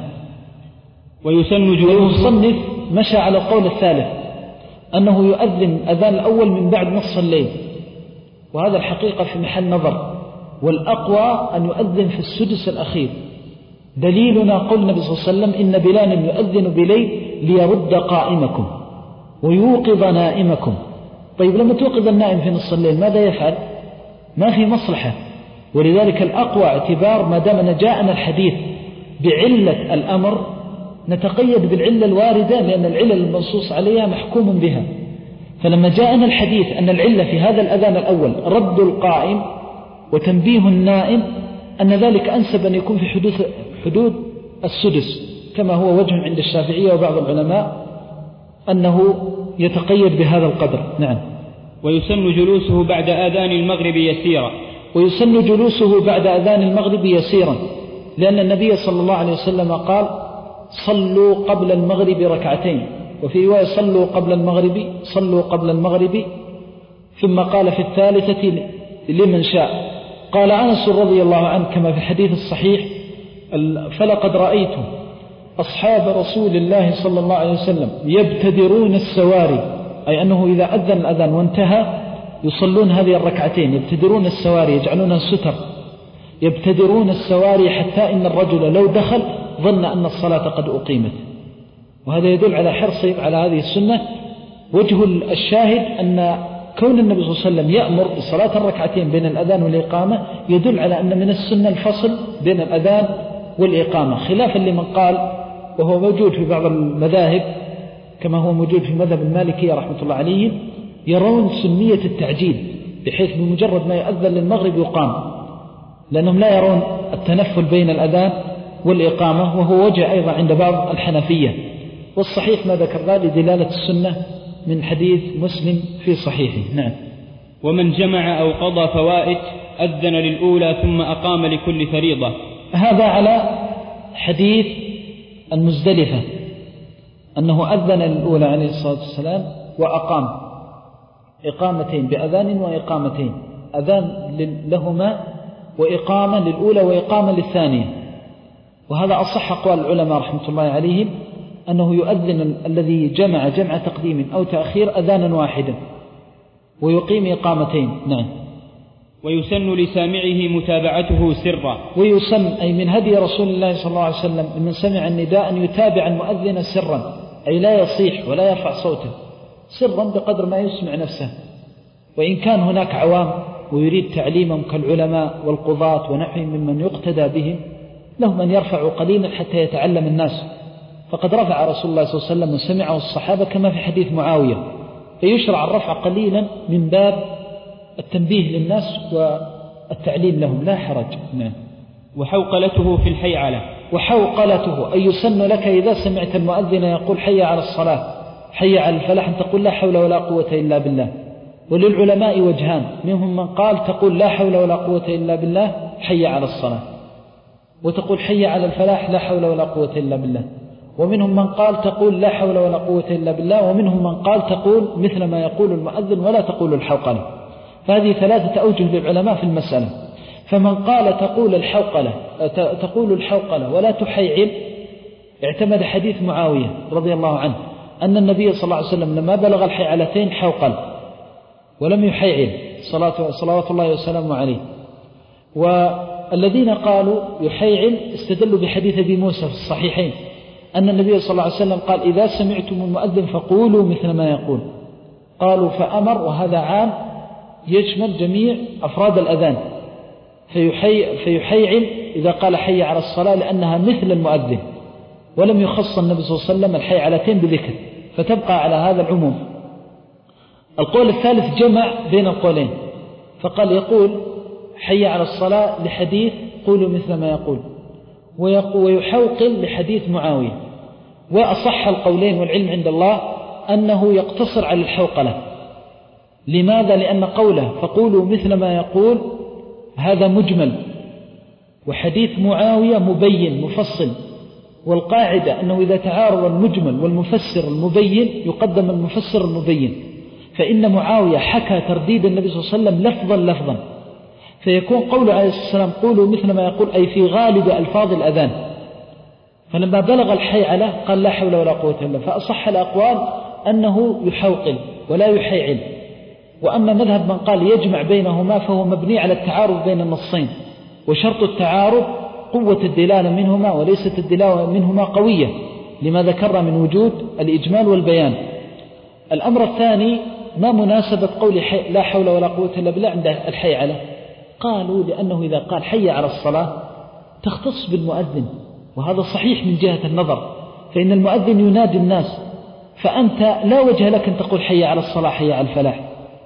ويسن جلوس المصنف مشى على القول الثالث أنه يؤذن أذان الأول من بعد نصف الليل، وهذا الحقيقة في محل نظر، والأقوى أن يؤذن في السدس الأخير. دليلنا قول النبي صلى الله عليه وسلم إن بلالا يؤذن بليل ليرد قائمكم ويوقظ نائمكم. طيب لما توقظ النائم في نصف الليل ماذا يفعل؟ ما في مصلحة. ولذلك الأقوى اعتبار ما دام جاءنا الحديث بعلة الأمر نتقيد بالعلة الواردة، لأن العلة المنصوص عليها محكوم بها. فلما جاءنا الحديث أن العلة في هذا الأذان الأول رد القائم وتنبيه النائم، أن ذلك أنسب أن يكون في حدود, حدود السدس، كما هو وجه عند الشافعية وبعض العلماء أنه يتقيد بهذا القدر. نعم. ويسن جلوسه بعد آذان المغرب يسيرا. ويسن جلوسه بعد أذان المغرب يسيرا، لأن النبي صلى الله عليه وسلم قال صلوا قبل المغرب ركعتين، وفي رواية صلوا قبل المغرب صلوا قبل المغرب، ثم قال في الثالثة لمن شاء. قال أنس رضي الله عنه كما في الحديث الصحيح فلقد رأيت أصحاب رسول الله صلى الله عليه وسلم يبتدرون السواري، أي أنه إذا أذن الأذان وانتهى يصلون هذه الركعتين، يبتدرون السواري يجعلونها ستر، يبتدرون السواري حتى إن الرجل لو دخل ظن أن الصلاة قد أقيمت. وهذا يدل على حرصهم على هذه السنة. وجه الشاهد أن كون النبي صلى الله عليه وسلم يأمر بصلاة الركعتين بين الأذان والإقامة يدل على أن من السنة الفصل بين الأذان والإقامة، خلافا لمن قال، وهو موجود في بعض المذاهب كما هو موجود في مذهب المالكية رحمة الله عليه، يرون سنية التعجيل، بحيث بمجرد ما يؤذن للمغرب يقام، لأنهم لا يرون التنفل بين الأذان والإقامة، وهو وجه أيضا عند بعض الحنفية. والصحيح ما ذكرنا لدلالة السنة من حديث مسلم في صحيحه. نعم. ومن جمع أو قضى فوائت أذن للأولى ثم أقام لكل فريضة. هذا على حديث المزدلفة أنه أذن للأولى عليه الصلاة والسلام وأقام إقامتين بأذان وإقامتين، أذان لهما وإقامة للأولى وإقامة للثانية. وهذا أصح أقوال العلماء رحمة الله عليهم أنه يؤذن الذي جمع جمع تقديم أو تأخير أذانا واحدا ويقيم إقامتين. نعم. ويسن لسامعه متابعته سرا. ويسن أي من هدي رسول الله صلى الله عليه وسلم من سمع النداء أن يتابع المؤذن سرا، أي لا يصيح ولا يرفع صوته، سرا بقدر ما يسمع نفسه. وإن كان هناك عوام ويريد تعليمهم كالعلماء والقضاة ونحوهم ممن يقتدى بهم، له من يرفع قليلا حتى يتعلم الناس، فقد رفع رسول الله صلى الله عليه وسلم وسمعه الصحابة كما في حديث معاوية، فيشرع الرفع قليلا من باب التنبيه للناس والتعليم لهم، لا حرج. نعم. وحوقلته في الحيعلة. وحوقلته أي يسن لك إذا سمعت المؤذن يقول حي على الصلاة حي على الفلاح أن تقول لا حول ولا قوة إلا بالله. وللعلماء وجهان، منهم من قال تقول لا حول ولا قوة إلا بالله حي على الصلاة، وتقول حي على الفلاح لا حول ولا قوة إلا بالله. ومنهم من قال تقول لا حول ولا قوة إلا بالله، ومنهم من قال تقول مثل ما يقول المؤذن ولا تقول الحوقلة. فهذه ثلاثة أوجه للعلماء في المسألة. فمن قال تقول الحوقلة تقول الحوقلة ولا تحيعل اعتمد حديث معاوية رضي الله عنه أن النبي صلى الله عليه وسلم لما بلغ الحيعلتين حوقل ولم يحيعل صلوات الله وسلامه عليه. والذين قالوا يحيعل استدلوا بحديث أبي موسى في الصحيحين أن النبي صلى الله عليه وسلم قال إذا سمعتم المؤذن فقولوا مثل ما يقول. قالوا فأمر، وهذا عام يشمل جميع أفراد الأذان، فيحي فيحيعل إذا قال حي على الصلاة لأنها مثل المؤذن، ولم يخص النبي صلى الله عليه وسلم الحيعلتين بذكر، فتبقى على هذا العموم. القول الثالث جمع بين القولين، فقال يقول حي على الصلاة لحديث قولوا مثل ما يقول، ويحوقل لحديث معاوية. وأصح القولين والعلم عند الله أنه يقتصر على الحوقلة. لماذا؟ لأن قوله فقولوا مثل ما يقول هذا مجمل، وحديث معاوية مبين مفصل، والقاعدة أنه إذا تعارض المجمل والمفسر المبين يقدم المفسر المبين. فإن معاوية حكى ترديد النبي صلى الله عليه وسلم لفظا لفظا، فيكون قوله عليه الصلاة والسلام قولوا مثل ما يقول أي في غالب ألفاظ الأذان. فلما بلغ الحيعلة قال لا حول ولا قوة إلا بالله. فأصح الأقوال أنه يحوقل ولا يحيعل. وأما مذهب من قال يجمع بينهما فهو مبني على التعارض بين النصين، وشرط التعارض قوة الدلالة منهما، وليست الدلالة منهما قوية لما ذكر من وجود الإجمال والبيان. الأمر الثاني ما مناسبة قول لا حول ولا قوة إلا بالله عند الحيعلة؟ قالوا لأنه إذا قال حي على الصلاة تختص بالمؤذن، وهذا صحيح من جهة النظر، فإن المؤذن ينادي الناس، فأنت لا وجه لك أن تقول حي على الصلاة حي على الفلاح،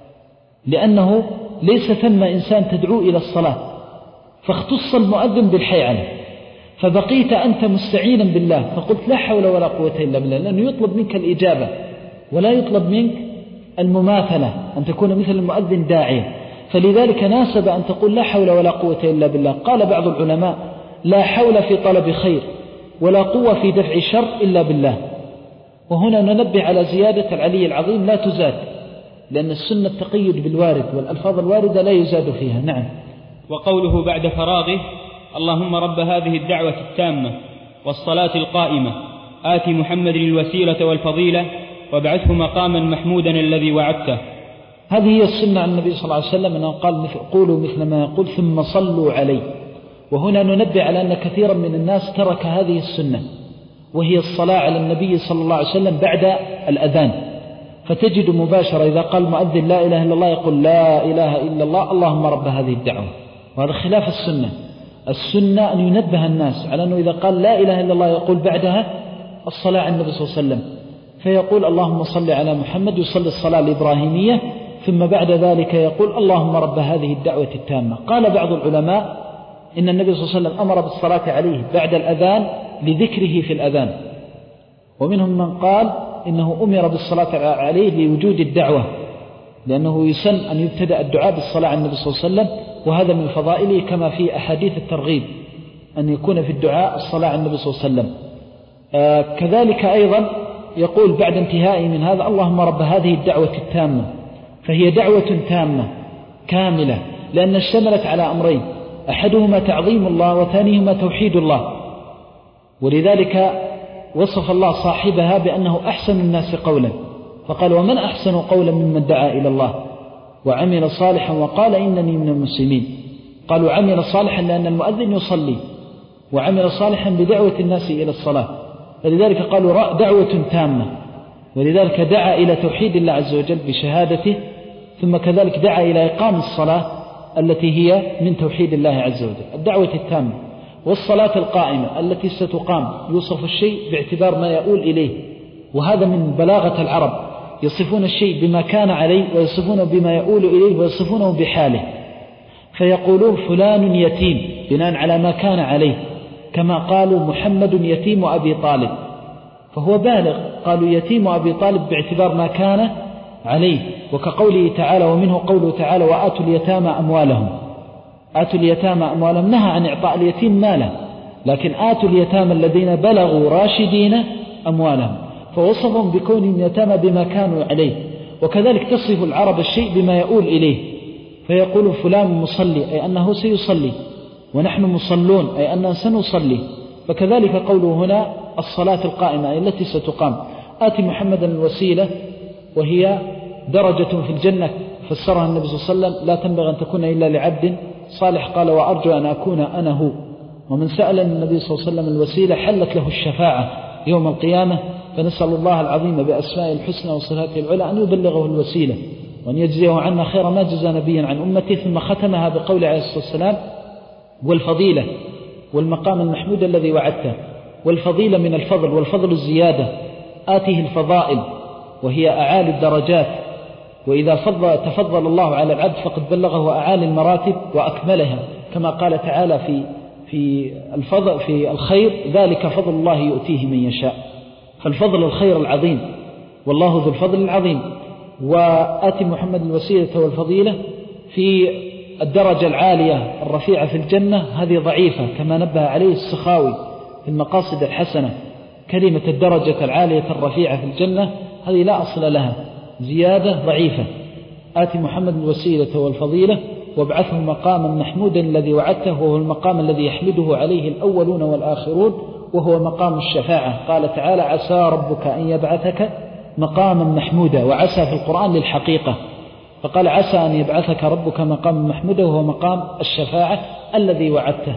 لأنه ليس ثم إنسان تدعو إلى الصلاة، فاختص المؤذن بالحيعلة، فبقيت أنت مستعينا بالله فقلت لا حول ولا قوة إلا بالله، لأنه يطلب منك الإجابة ولا يطلب منك المماثلة أن تكون مثل المؤذن داعيا. فلذلك ناسب أن تقول لا حول ولا قوة إلا بالله. قال بعض العلماء لا حول في طلب خير ولا قوة في دفع شر إلا بالله. وهنا ننبه على زيادة العلي العظيم لا تزاد، لأن السنة التقيد بالوارد، والألفاظ الواردة لا يزاد فيها. نعم. وقوله بعد فراغه اللهم رب هذه الدعوة التامة والصلاة القائمة آت محمد الوسيلة والفضيلة وابعثه مقاما محمودا الذي وعدته. هذه هي السنة عن النبي صلى الله عليه وسلم أنه قال مثل قولوا مثل ما يقول ثم صلوا عليه. وهنا ننبه على أن كثيرا من الناس ترك هذه السنة، وهي الصلاة على النبي صلى الله عليه وسلم بعد الأذان، فتجد مباشرة إذا قال مؤذن لا إله إلا الله يقول لا إله إلا الله اللهم رب هذه الدعوة، وهذا خلاف السنة. السنة أن ينبه الناس على أنه إذا قال لا إله إلا الله يقول بعدها الصلاة على النبي صلى الله عليه وسلم، فيقول اللهم صل على محمد، يصلي الصلاة الإبراهيمية، ثم بعد ذلك يقول اللهم رب هذه الدعوة التامة. قال بعض العلماء إن النبي صلى الله عليه وسلم أمر بالصلاة عليه بعد الأذان لذكره في الأذان، ومنهم من قال إنه أمر بالصلاة عليه لوجود الدعوة، لأنه يسن أن يبتدأ الدعاء بالصلاة على النبي صلى الله عليه وسلم، وهذا من فضائله كما في أحاديث الترغيب أن يكون في الدعاء الصلاة على النبي صلى الله عليه وسلم. آه كذلك أيضا يقول بعد انتهائه من هذا اللهم رب هذه الدعوة التامة، فهي دعوة تامة كاملة، لأن اشتملت على أمرين، أحدهما تعظيم الله وثانيهما توحيد الله. ولذلك وصف الله صاحبها بأنه أحسن الناس قولا، فقال ومن أحسن قولا ممن دعا إلى الله وعمل صالحا وقال إنني من المسلمين. قالوا عمل صالحا لأن المؤذن يصلي، وعمل صالحا بدعوة الناس إلى الصلاة، فلذلك قالوا دعوة تامة. ولذلك دعا إلى توحيد الله عز وجل بشهادته، ثم كذلك دعا إلى إقام الصلاة التي هي من توحيد الله عز وجل، الدعوة التامة. والصلاة القائمة التي ستقام يوصف الشيء باعتبار ما يؤول إليه، وهذا من بلاغة العرب، يصفون الشيء بما كان عليه ويصفونه بما يؤول إليه ويصفونه بحاله، فيقولون فلان يتيم بناء على ما كان عليه، كما قالوا محمد يتيم أبي طالب، فهو بالغ، قالوا يتيم أبي طالب باعتبار ما كان عليه. وكقوله تعالى ومنه قوله تعالى وآتوا اليتامى أموالهم، آتوا اليتامى أموالهم نهى عن إعطاء اليتيم ماله، لكن آتوا اليتامى الذين بلغوا راشدين أموالهم، فوصفهم بكونهم يتامى بما كانوا عليه. وكذلك تصف العرب الشيء بما يؤول إليه، فيقول فلان مصلي أي أنه سيصلي، ونحن مصلون أي أننا سنصلي. فكذلك قوله هنا الصلاة القائمة أي التي ستقام. آتي محمدا الوسيلة وهي درجة في الجنة فسرها النبي صلى الله عليه وسلم لا تنبغي أن تكون إلا لعبد صالح، قال وأرجو أن أكون أنا هو. ومن سأل النبي صلى الله عليه وسلم الوسيلة حلت له الشفاعة يوم القيامة، فنسأل الله العظيم بأسماء الحسنى وصفاته العلى أن يبلغه الوسيلة وأن يجزيه عنا خير ما جزى نبيا عن أمته. ثم ختمها بقول عليه الصلاة والسلام والفضيلة والمقام المحمود الذي وعدته. والفضيلة من الفضل، والفضل الزيادة، آته الفضائل وهي أعالي الدرجات، وإذا فضل تفضل الله على العبد فقد بلغه أعالي المراتب وأكملها، كما قال تعالى في في الفضل في الخير ذلك فضل الله يؤتيه من يشاء، فالفضل الخير العظيم والله ذو الفضل العظيم. وآتي محمد الوسيلة والفضيلة في الدرجة العالية الرفيعة في الجنة، هذه ضعيفة كما نبه عليه السخاوي في المقاصد الحسنة. كلمة الدرجة العالية الرفيعة في الجنة هذه لا أصل لها، زيادة ضعيفة: آت محمد الوسيلة والفضيلة وابعثه مقاما محمودا الذي وعدته، وهو المقام الذي يحمده عليه الأولون والآخرون، وهو مقام الشفاعة. قال تعالى: عسى ربك أن يبعثك مقاما محمودا، وعسى في القرآن للحقيقة، فقال: عسى أن يبعثك ربك مقاما محمودا، وهو مقام الشفاعة الذي وعدته.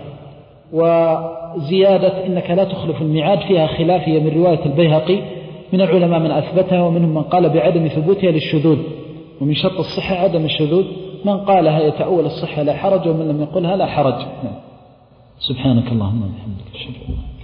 وزيادة إنك لا تخلف الميعاد فيها خلافية من رواية البيهقي، من العلماء من أثبتها ومنهم من قال بعدم ثبوتها للشذوذ، ومن شرط الصحة عدم الشذوذ، من قالها يتأول الصحة لا حرج، ومن لم يقلها لا حرج. سبحانك اللهم وبحمدك.